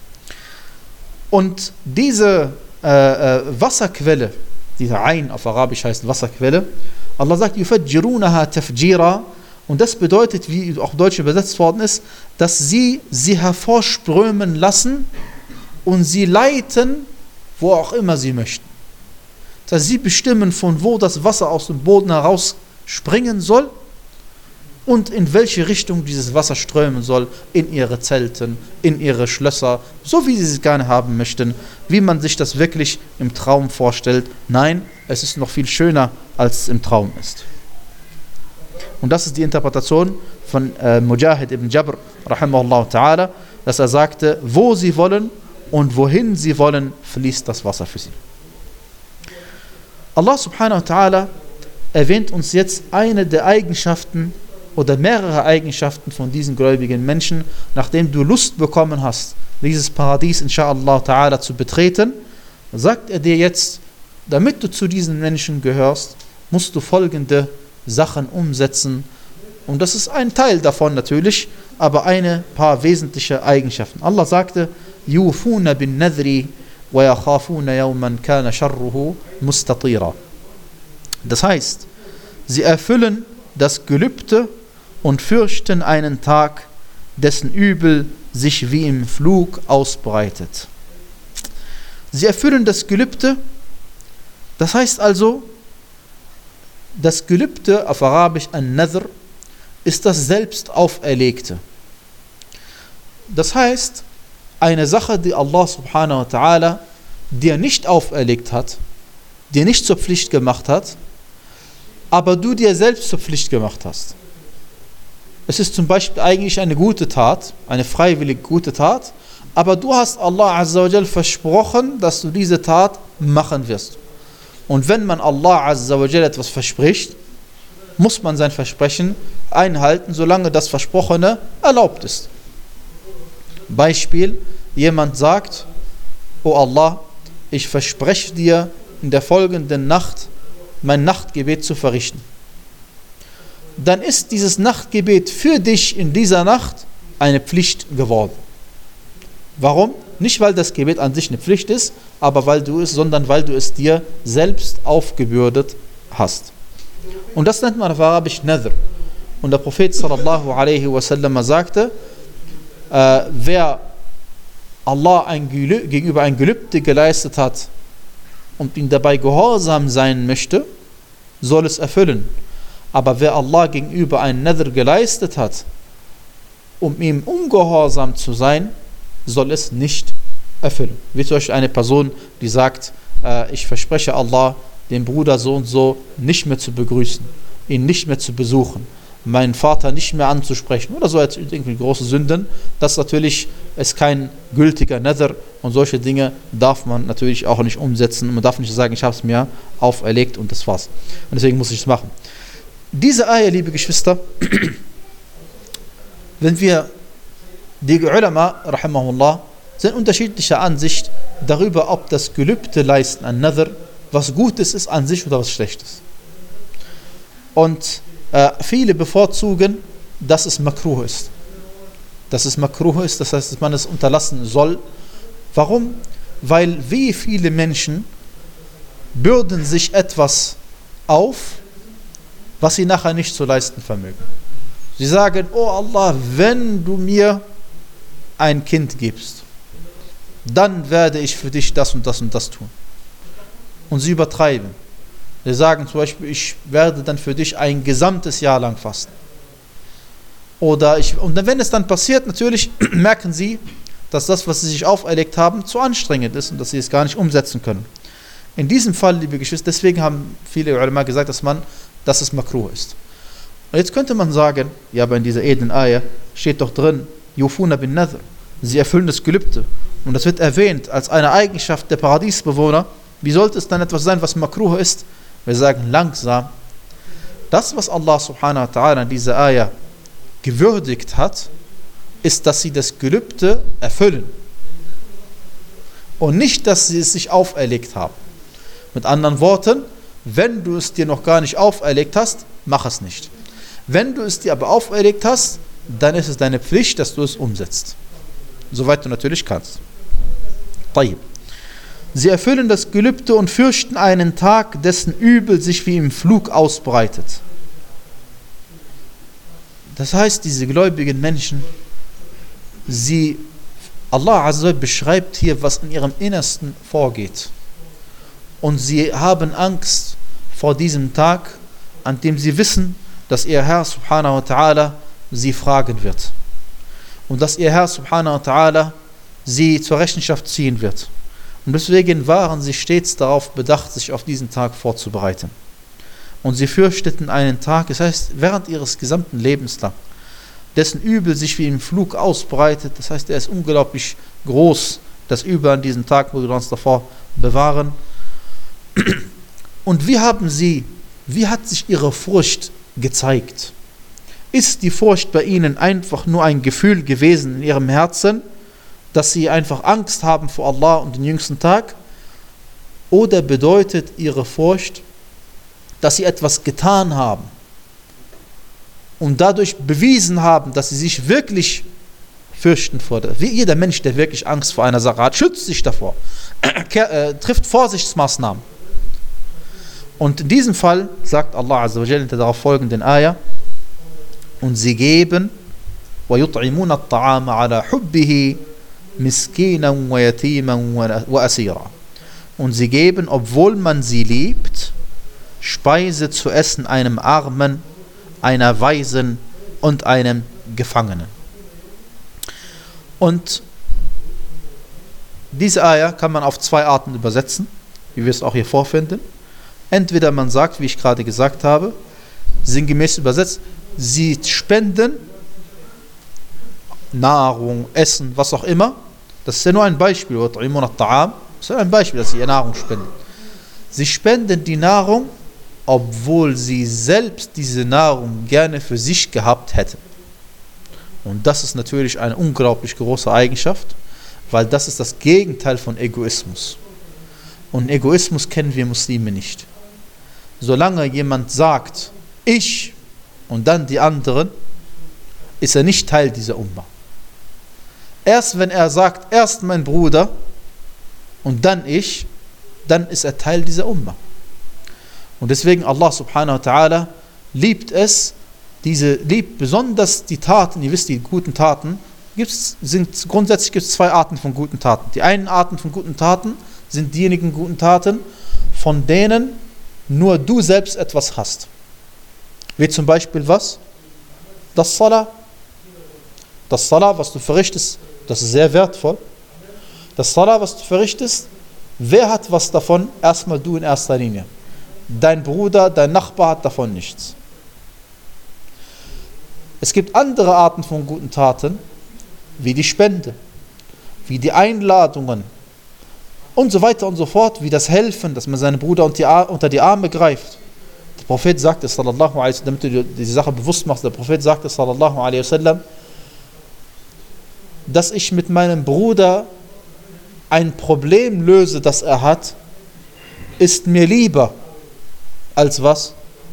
Und diese äh, äh, Wasserquelle, diese Ain auf Arabisch heißt Wasserquelle, Allah sagt, yufajjirunaha tafjira, und das bedeutet, wie auch Deutsch übersetzt worden ist, dass sie sie hervorströmen lassen und sie leiten, wo auch immer sie möchten. Das heißt, sie bestimmen, von wo das Wasser aus dem Boden heraus springen soll und in welche Richtung dieses Wasser strömen soll, in ihre Zelten, in ihre Schlösser, so wie sie es gerne haben möchten, wie man sich das wirklich im Traum vorstellt. Nein, es ist noch viel schöner, als es im Traum ist. Und das ist die Interpretation von äh, Mujahid ibn Jabr, rahimahullah ta'ala, dass er sagte, wo sie wollen und wohin sie wollen, fließt das Wasser für sie. Allah subhanahu wa ta'ala erwähnt uns jetzt eine der Eigenschaften oder mehrere Eigenschaften von diesen gläubigen Menschen, nachdem du Lust bekommen hast, dieses Paradies inshallah ta'ala zu betreten, sagt er dir jetzt, damit du zu diesen Menschen gehörst, musst du folgende Sachen umsetzen. Und das ist ein Teil davon natürlich, aber eine paar wesentliche Eigenschaften. Allah sagte, yufuna bin nadri wa yakhafuna yawman kana sharruhu mustatira. Das heißt, sie erfüllen das Gelübde und fürchten einen Tag, dessen Übel sich wie im Flug ausbreitet. Sie erfüllen das Gelübde, das heißt also, das Gelübde auf Arabisch an-Nadhr ist das selbst auferlegte. Das heißt, eine Sache, die Allah subhanahu wa ta'ala dir nicht auferlegt hat, dir nicht zur Pflicht gemacht hat, aber du dir selbst zur Pflicht gemacht hast. Es ist zum Beispiel eigentlich eine gute Tat, eine freiwillige gute Tat, aber du hast Allah azza wa jal versprochen, dass du diese Tat machen wirst. Und wenn man Allah azza wa jal etwas verspricht, muss man sein Versprechen einhalten, solange das Versprochene erlaubt ist. Beispiel, jemand sagt, O Allah, ich verspreche dir, in der folgenden Nacht mein Nachtgebet zu verrichten. Dann ist dieses Nachtgebet für dich in dieser Nacht eine Pflicht geworden. Warum? Nicht, weil das Gebet an sich eine Pflicht ist, aber weil du es, sondern weil du es dir selbst aufgebürdet hast. Und das nennt man auf Arabisch Nadhr. Und der Prophet sallallahu alaihi wasallam sagte, äh, wer Allah ein Gelü- gegenüber ein Gelübde geleistet hat und ihm dabei gehorsam sein möchte, soll es erfüllen. Aber wer Allah gegenüber einen Nadhr geleistet hat, um ihm ungehorsam zu sein, soll es nicht erfüllen. Wie zum Beispiel eine Person, die sagt, äh, ich verspreche Allah, den Bruder so und so nicht mehr zu begrüßen, ihn nicht mehr zu besuchen, meinen Vater nicht mehr anzusprechen oder so als irgendwie große Sünden. Das natürlich ist kein gültiger Nadhr und solche Dinge darf man natürlich auch nicht umsetzen. Man darf nicht sagen, ich habe es mir auferlegt und das war's. Und deswegen muss ich es machen. Diese Ayah, liebe Geschwister, wenn wir die Ulama, rahimahullah, sind unterschiedlicher Ansicht darüber, ob das Gelübde leisten an Nadhr was Gutes ist an sich oder was Schlechtes. Und äh, viele bevorzugen, dass es makruh ist. Dass es makruh ist, das heißt, dass man es unterlassen soll. Warum? Weil wie viele Menschen bürden sich etwas auf, was sie nachher nicht zu leisten vermögen. Sie sagen, oh Allah, wenn du mir ein Kind gibst, dann werde ich für dich das und das und das tun. Und sie übertreiben. Sie sagen zum Beispiel, ich werde dann für dich ein gesamtes Jahr lang fasten. Oder ich, und wenn es dann passiert, natürlich merken sie, dass das, was sie sich auferlegt haben, zu anstrengend ist und dass sie es gar nicht umsetzen können. In diesem Fall, liebe Geschwister, deswegen haben viele Ulama gesagt, dass man, dass es makruh ist. Und jetzt könnte man sagen, ja, aber in dieser edlen Ayah steht doch drin, Yufuna bin Nadhr, sie erfüllen das Gelübde. Und das wird erwähnt als eine Eigenschaft der Paradiesbewohner. Wie sollte es dann etwas sein, was makruh ist? Wir sagen langsam, das, was Allah subhanahu wa ta'ala in dieser Ayah gewürdigt hat, ist, dass sie das Gelübde erfüllen. Und nicht, dass sie es sich auferlegt haben. Mit anderen Worten, wenn du es dir noch gar nicht auferlegt hast, mach es nicht. Wenn du es dir aber auferlegt hast, dann ist es deine Pflicht, dass du es umsetzt. Soweit du natürlich kannst. Tayyib. Sie erfüllen das Gelübde und fürchten einen Tag, dessen Übel sich wie im Flug ausbreitet. Das heißt, diese gläubigen Menschen, sie, Allah Azza wa Jalla beschreibt hier, was in ihrem Innersten vorgeht. Und sie haben Angst vor diesem Tag, an dem sie wissen, dass ihr Herr subhanahu wa ta'ala sie fragen wird. Und dass ihr Herr subhanahu wa ta'ala sie zur Rechenschaft ziehen wird. Und deswegen waren sie stets darauf bedacht, sich auf diesen Tag vorzubereiten. Und sie fürchteten einen Tag, das heißt, während ihres gesamten Lebens lang, dessen Übel sich wie im Flug ausbreitet, das heißt, er ist unglaublich groß, das Übel an diesem Tag, wo wir uns davor bewahren. Und wie haben sie, wie hat sich ihre Furcht gezeigt? Ist die Furcht bei ihnen einfach nur ein Gefühl gewesen in ihrem Herzen, dass sie einfach Angst haben vor Allah und den jüngsten Tag? Oder bedeutet ihre Furcht, dass sie etwas getan haben und dadurch bewiesen haben, dass sie sich wirklich fürchten vor der, wie jeder Mensch, der wirklich Angst vor einer Sache hat, schützt sich davor, äh, trifft Vorsichtsmaßnahmen. Und in diesem Fall sagt Allah Azza wa Jalla in der darauf folgenden Ayah, und sie geben وَيُطْعِمُونَ الطَّعَامَ عَلَى حُبِّهِ مِسْكِينًا وَيَتِيمًا وَأَسِيرًا. Und sie geben, obwohl man sie liebt, Speise zu essen einem Armen, einer Waisen und einem Gefangenen. Und diese Ayah kann man auf zwei Arten übersetzen, wie wir es auch hier vorfinden. Entweder man sagt, wie ich gerade gesagt habe, sinngemäß übersetzt, sie spenden Nahrung, Essen, was auch immer. Das ist ja nur ein Beispiel. Das ist ein Beispiel, dass sie ihr Nahrung spenden. Sie spenden die Nahrung, obwohl sie selbst diese Nahrung gerne für sich gehabt hätten. Und das ist natürlich eine unglaublich große Eigenschaft, weil das ist das Gegenteil von Egoismus. Und Egoismus kennen wir Muslime nicht. Solange jemand sagt, ich und dann die anderen, ist er nicht Teil dieser Umma. Erst wenn er sagt, erst mein Bruder und dann ich, dann ist er Teil dieser Umma. Und deswegen Allah subhanahu wa ta'ala liebt es, diese liebt besonders die Taten, ihr wisst, die guten Taten, gibt's, sind, grundsätzlich gibt es zwei Arten von guten Taten. Die einen Arten von guten Taten sind diejenigen guten Taten, von denen nur du selbst etwas hast. Wie zum Beispiel was? Das Salah. Das Salah, was du verrichtest, das ist sehr wertvoll. Das Salah, was du verrichtest, wer hat was davon? Erstmal du in erster Linie. Dein Bruder, dein Nachbar hat davon nichts. Es gibt andere Arten von guten Taten, wie die Spende, wie die Einladungen und so weiter und so fort, wie das Helfen, dass man seinen Bruder unter die Arme greift. Der Prophet sagte, sallallahu alaihi wasallam, damit du die Sache bewusst machst, der Prophet sagte, sallallahu alaihi wasallam, dass ich mit meinem Bruder ein Problem löse, das er hat, ist mir lieber als was?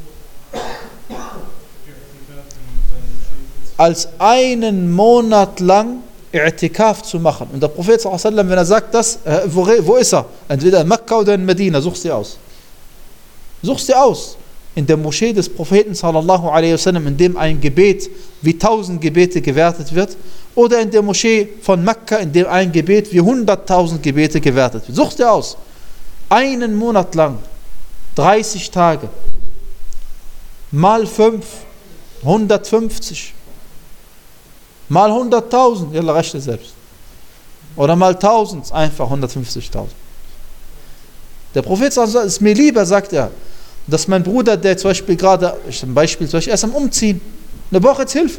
Als einen Monat lang I'tikaf zu machen. Und der Prophet sallallahu alaihi wasallam, wenn er sagt das, wo, wo ist er? Entweder in Mekka oder in Medina, such's dir aus. Such's dir aus. In der Moschee des Propheten sallallahu alaihi wasallam, in dem ein Gebet wie tausend Gebete gewertet wird, oder in der Moschee von Mekka, in dem ein Gebet wie hunderttausend Gebete gewertet wird. Such's dir aus. Einen Monat lang, dreißig Tage, mal fünf, hundertfünfzig. Mal hunderttausend, ja, rechne selbst. Oder mal tausend, einfach hundertfünfzigtausend. Der Prophet sagt, es ist mir lieber, sagt er, dass mein Bruder, der zum Beispiel gerade, ein Beispiel, zum Beispiel erst am Umziehen, der braucht jetzt Hilfe.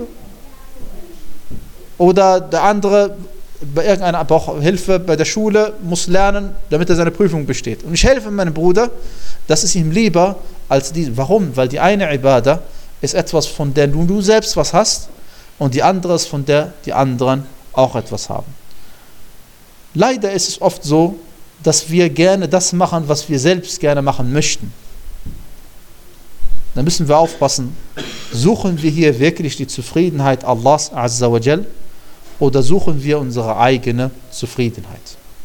Oder der andere, bei irgendeiner braucht Hilfe bei der Schule, muss lernen, damit er seine Prüfung besteht. Und ich helfe meinem Bruder, das ist ihm lieber als die. Warum? Weil die eine Ibadah ist etwas, von der du, du selbst was hast, und die andere ist, von der die anderen auch etwas haben. Leider ist es oft so, dass wir gerne das machen, was wir selbst gerne machen möchten. Da müssen wir aufpassen, suchen wir hier wirklich die Zufriedenheit Allahs Azza wa Jal oder suchen wir unsere eigene Zufriedenheit?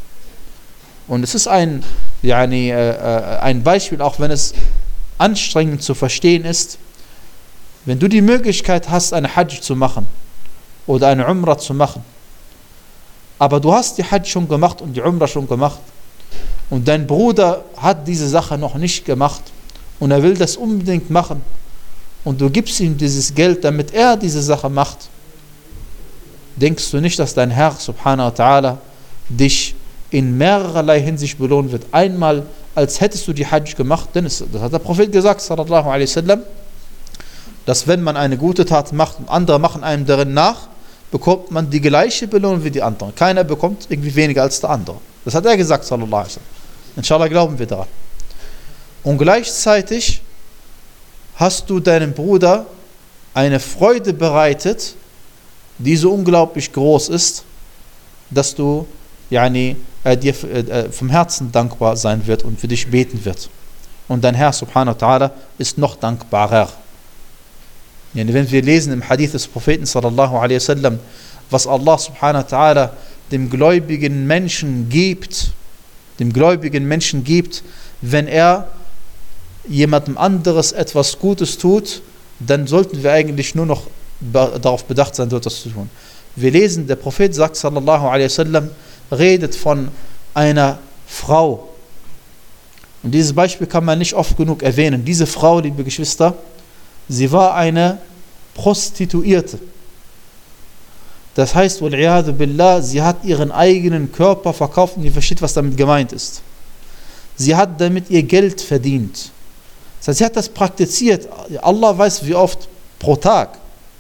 Und es ist ein, yani, äh, ein Beispiel, auch wenn es anstrengend zu verstehen ist. Wenn du die Möglichkeit hast, eine Hajj zu machen oder eine Umrah zu machen, aber du hast die Hajj schon gemacht und die Umrah schon gemacht und dein Bruder hat diese Sache noch nicht gemacht und er will das unbedingt machen und du gibst ihm dieses Geld, damit er diese Sache macht, denkst du nicht, dass dein Herr subhanahu wa ta'ala dich in mehrerlei Hinsicht belohnen wird? Einmal, als hättest du die Hajj gemacht, denn es, das hat der Prophet gesagt, sallallahu alaihi wasallam, dass wenn man eine gute Tat macht und andere machen einem darin nach, bekommt man die gleiche Belohnung wie die anderen. Keiner bekommt irgendwie weniger als der andere. Das hat er gesagt, sallallahu alaihi wasallam. Inshallah glauben wir daran. Und gleichzeitig hast du deinem Bruder eine Freude bereitet, die so unglaublich groß ist, dass du yani, äh, dir äh, vom Herzen dankbar sein wird und für dich beten wird. Und dein Herr subhanahu wa ta'ala ist noch dankbarer. Yani, wenn wir lesen im Hadith des Propheten sallallahu alaihi wasallam, was Allah subhanahu wa ta'ala dem gläubigen Menschen gibt, dem gläubigen Menschen gibt, wenn er jemandem anderes etwas Gutes tut, dann sollten wir eigentlich nur noch be- darauf bedacht sein, dort das zu tun. Wir lesen, der Prophet sagt sallallahu alaihi wasallam, redet von einer Frau. Und dieses Beispiel kann man nicht oft genug erwähnen. Diese Frau, liebe Geschwister, sie war eine Prostituierte. Das heißt, wal-iyadu billah, sie hat ihren eigenen Körper verkauft und ihr versteht, was damit gemeint ist. Sie hat damit ihr Geld verdient. Das heißt, sie hat das praktiziert. Allah weiß, wie oft pro Tag.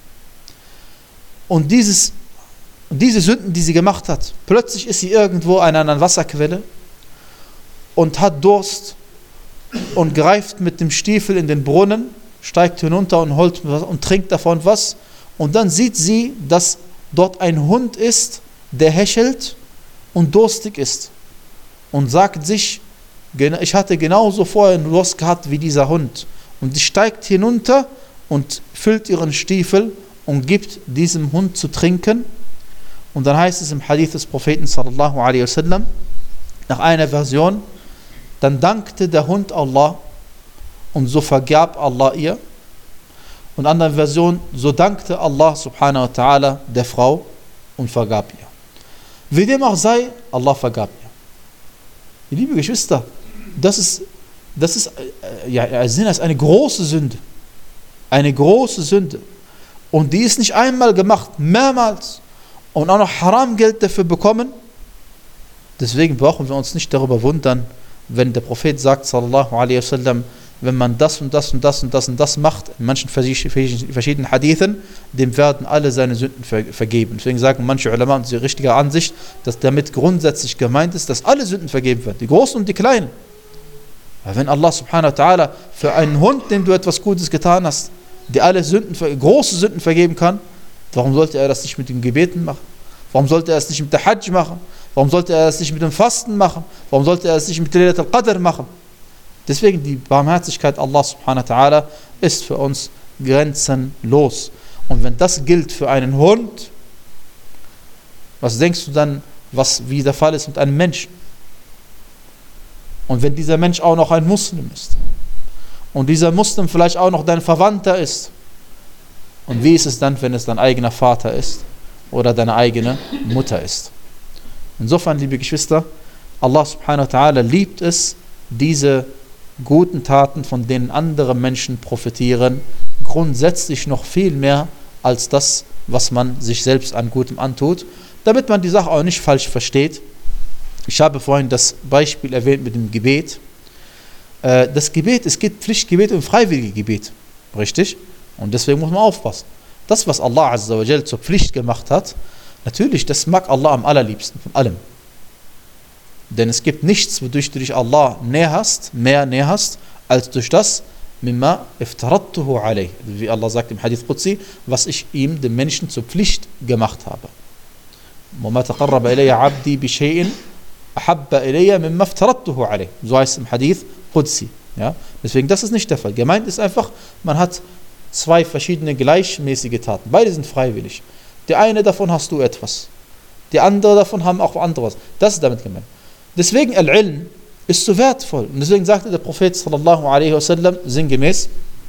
Und dieses, diese Sünden, die sie gemacht hat, plötzlich ist sie irgendwo an einer Wasserquelle und hat Durst und greift mit dem Stiefel in den Brunnen, steigt hinunter und holt und trinkt davon was. Und dann sieht sie, dass dort ein Hund ist, der hechelt und durstig ist. Und sagt sich, ich hatte genauso vorher einen Durst gehabt wie dieser Hund. Und sie steigt hinunter und füllt ihren Stiefel und gibt diesem Hund zu trinken. Und dann heißt es im Hadith des Propheten sallallahu alaihi wasallam, nach einer Version, dann dankte der Hund Allah und so vergab Allah ihr. Und in anderen Version, so dankte Allah subhanahu wa ta'ala der Frau und vergab ihr. Wie dem auch sei, Allah vergab ihr. Liebe Geschwister, das ist, das ist, ja, das ist eine große Sünde. Eine große Sünde. Und die ist nicht einmal gemacht, mehrmals. Und auch noch Haramgeld dafür bekommen. Deswegen brauchen wir uns nicht darüber wundern, wenn der Prophet sagt, sallallahu alaihi wasallam, wenn man das und das und das und das und das macht, in manchen verschiedenen Hadithen, dem werden alle seine Sünden vergeben. Deswegen sagen manche Ulama und die richtige Ansicht, dass damit grundsätzlich gemeint ist, dass alle Sünden vergeben werden, die großen und die kleinen. Weil wenn Allah subhanahu wa ta'ala für einen Hund, dem du etwas Gutes getan hast, der alle Sünden, große Sünden vergeben kann, warum sollte er das nicht mit den Gebeten machen? Warum sollte er es nicht mit der Hajj machen? Warum sollte er es nicht mit dem Fasten machen? Warum sollte er es nicht mit Laylat al-Qadr machen? Deswegen die Barmherzigkeit Allah subhanahu wa ta'ala ist für uns grenzenlos. Und wenn das gilt für einen Hund, was denkst du dann, was wie der Fall ist mit einem Menschen? Und wenn dieser Mensch auch noch ein Muslim ist und dieser Muslim vielleicht auch noch dein Verwandter ist, und wie ist es dann, wenn es dein eigener Vater ist oder deine eigene Mutter ist? Insofern, liebe Geschwister, Allah subhanahu wa ta'ala liebt es, diese guten Taten, von denen andere Menschen profitieren, grundsätzlich noch viel mehr als das, was man sich selbst an Gutem antut, damit man die Sache auch nicht falsch versteht. Ich habe vorhin das Beispiel erwähnt mit dem Gebet. Das Gebet, es gibt Pflichtgebet und freiwillige Gebet, richtig? Und deswegen muss man aufpassen. Das, was Allah azza wa jal zur Pflicht gemacht hat, natürlich, das mag Allah am allerliebsten von allem. Denn es gibt nichts, wodurch du dich Allah näher hast, mehr näher hast, als durch das, mimma iftaradtuhu alayh. Wie Allah sagt im Hadith Qudsi, was ich ihm, dem Menschen, zur Pflicht gemacht habe. وَمَا تَقَرَّبَ إِلَيَّ عَبْدِي بِشَيْءٍ أَحَبَّ إِلَيَّ مِمَّا افْتَرَضْتُهُ عَلَيْهِ. So heißt es im Hadith Qudsi. Ja? Deswegen, das ist nicht der Fall. Gemeint ist einfach, man hat zwei verschiedene gleichmäßige Taten. Beide sind freiwillig. Der eine davon hast du etwas. Die andere davon haben auch anderes. Das ist damit gemeint. Deswegen, Al-Ilm ist so wertvoll. Und deswegen sagte der Prophet sallallahu alaihi wasallam sinngemäß,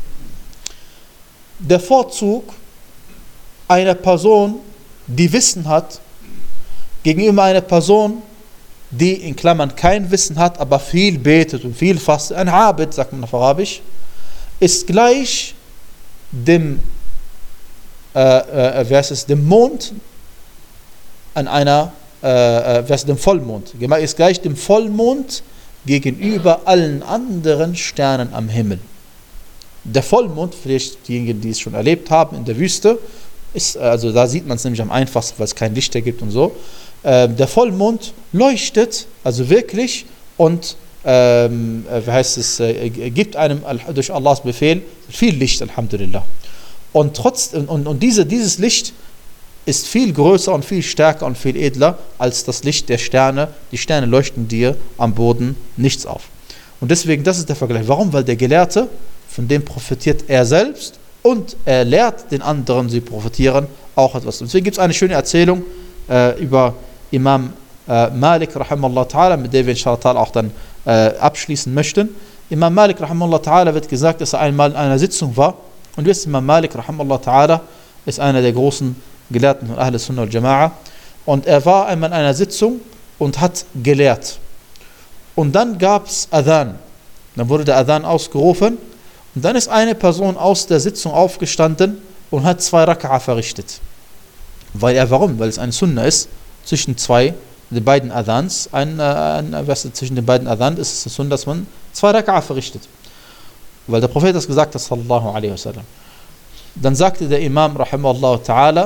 der Vorzug einer Person, die Wissen hat, gegenüber einer Person, die in Klammern kein Wissen hat, aber viel betet und viel fastet, ein Abid, sagt man auf Arabisch, ist gleich dem, äh, äh, wer ist es, dem Mond an einer, äh, wer ist dem Vollmond, ist gleich dem Vollmond gegenüber allen anderen Sternen am Himmel. Der Vollmond, vielleicht diejenigen, die es schon erlebt haben in der Wüste, ist, also da sieht man es nämlich am einfachsten, weil es kein Lichter gibt und so. Äh, der Vollmond leuchtet, also wirklich, und ähm, wie heißt es, äh, gibt einem durch Allahs Befehl viel Licht, Alhamdulillah. Und, trotz, und, und diese, dieses Licht ist viel größer und viel stärker und viel edler als das Licht der Sterne. Die Sterne leuchten dir am Boden nichts auf. Und deswegen, das ist der Vergleich. Warum? Weil der Gelehrte, von dem profitiert er selbst und er lehrt den anderen, sie profitieren auch etwas. Und deswegen gibt es eine schöne Erzählung äh, über Imam äh, Malik, rahimallahu ta'ala, mit der wir inshallah auch dann äh, abschließen möchten. Imam Malik, rahimallahu ta'ala, wird gesagt, dass er einmal in einer Sitzung war. Und jetzt Imam Malik, rahimallahu ta'ala, ist einer der großen Gelehrten von Ahl Sunnah wal Jama'a. Und er war einmal in einer Sitzung und hat gelehrt. Und dann gab es Adhan. Dann wurde der Adhan ausgerufen. Und dann ist eine Person aus der Sitzung aufgestanden und hat zwei Raka'a verrichtet. Weil er, warum? Weil es eine Sunna ist, zwischen zwei, den beiden Adhans, ein, ein, ein, zwischen den beiden Adhan ist es eine Sunna, dass man zwei Raka'a verrichtet. Weil der Prophet das gesagt hat, sallallahu alaihi wasallam. Dann sagte der Imam, rahimahullah ta'ala,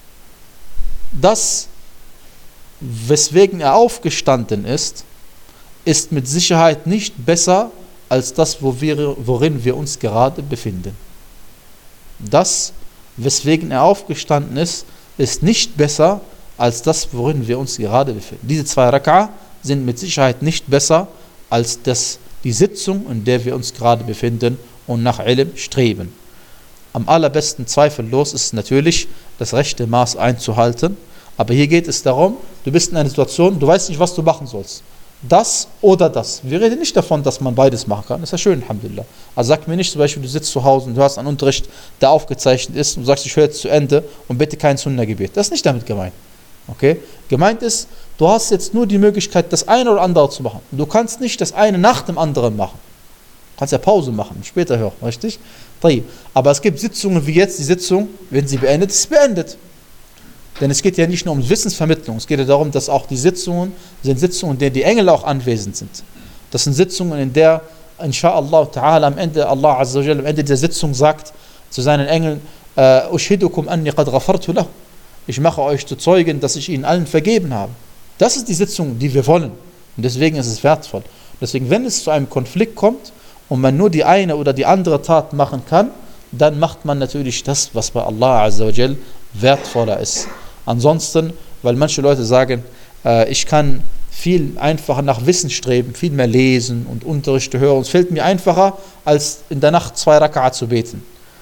das, weswegen er aufgestanden ist, ist mit Sicherheit nicht besser als das, wo wir, worin wir uns gerade befinden. Das, weswegen er aufgestanden ist, ist nicht besser als das, worin wir uns gerade befinden. Diese zwei Raka'a sind mit Sicherheit nicht besser als das, die Sitzung, in der wir uns gerade befinden und nach Ilm streben. Am allerbesten zweifellos ist natürlich, das rechte Maß einzuhalten. Aber hier geht es darum, du bist in einer Situation, du weißt nicht, was du machen sollst. Das oder das. Wir reden nicht davon, dass man beides machen kann. Das ist ja schön, Alhamdulillah. Also sag mir nicht zum Beispiel, du sitzt zu Hause und hörst einen Unterricht, der aufgezeichnet ist und du sagst, ich höre jetzt zu Ende und bitte kein Sunna-Gebet. Das ist nicht damit gemeint. Okay? Gemeint ist, du hast jetzt nur die Möglichkeit, das eine oder andere zu machen. Und du kannst nicht das eine nach dem anderen machen. Du kannst ja Pause machen, später hören, richtig? Aber es gibt Sitzungen wie jetzt, die Sitzung, wenn sie beendet ist, beendet. Denn es geht ja nicht nur um Wissensvermittlung, es geht ja darum, dass auch die Sitzungen sind Sitzungen, in denen die Engel auch anwesend sind. Das sind Sitzungen, in der, inshaAllah ta'ala, am Ende, Allah Azza wa Jalla, am Ende der Sitzung sagt zu seinen Engeln, Ushidukum anni qad ghafartu lahu. Ich mache euch zu Zeugen, dass ich ihnen allen vergeben habe. Das ist die Sitzung, die wir wollen. Und deswegen ist es wertvoll. Deswegen, wenn es zu einem Konflikt kommt und man nur die eine oder die andere Tat machen kann, dann macht man natürlich das, was bei Allah Azza wa Jalla wertvoller ist. Ansonsten, weil manche Leute sagen, äh, ich kann viel einfacher nach Wissen streben, viel mehr lesen und Unterrichte hören. Es fällt mir einfacher, als in der Nacht zwei Raka'a zu beten.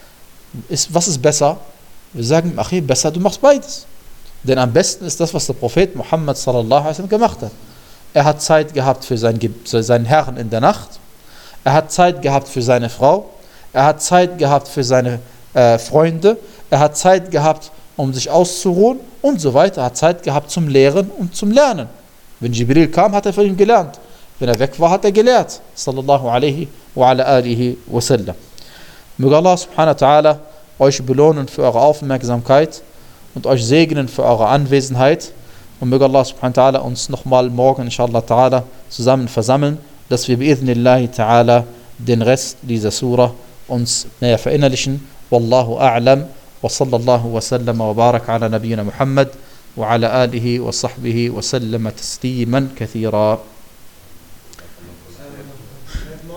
Ist, was ist besser? Wir sagen, ach, besser, du machst beides. Denn am besten ist das, was der Prophet Muhammad sallallahu alaihi wasallam gemacht hat. Er hat Zeit gehabt für, sein, für seinen Herrn in der Nacht. Er hat Zeit gehabt für seine Frau. Er hat Zeit gehabt für seine äh, Freunde. Er hat Zeit gehabt, um sich auszuruhen und so weiter. Er hat Zeit gehabt zum Lehren und zum Lernen. Wenn Jibril kam, hat er von ihm gelernt. Wenn er weg war, hat er gelehrt. Sallallahu alaihi wa ala alihi wa sallam. Möge Allah subhanahu wa ta'ala euch belohnen für eure Aufmerksamkeit und euch segnen für eure Anwesenheit. Und möge Allah subhanahu wa ta'ala uns nochmal morgen, inshallah ta'ala, zusammen versammeln, dass wir bi'idhnillahi ta'ala den Rest dieser Surah uns näher verinnerlichen. Wallahu a'lam. وصلى الله وسلم وبارك على نبينا محمد وعلى آله وصحبه وسلم تسليما كثيرا.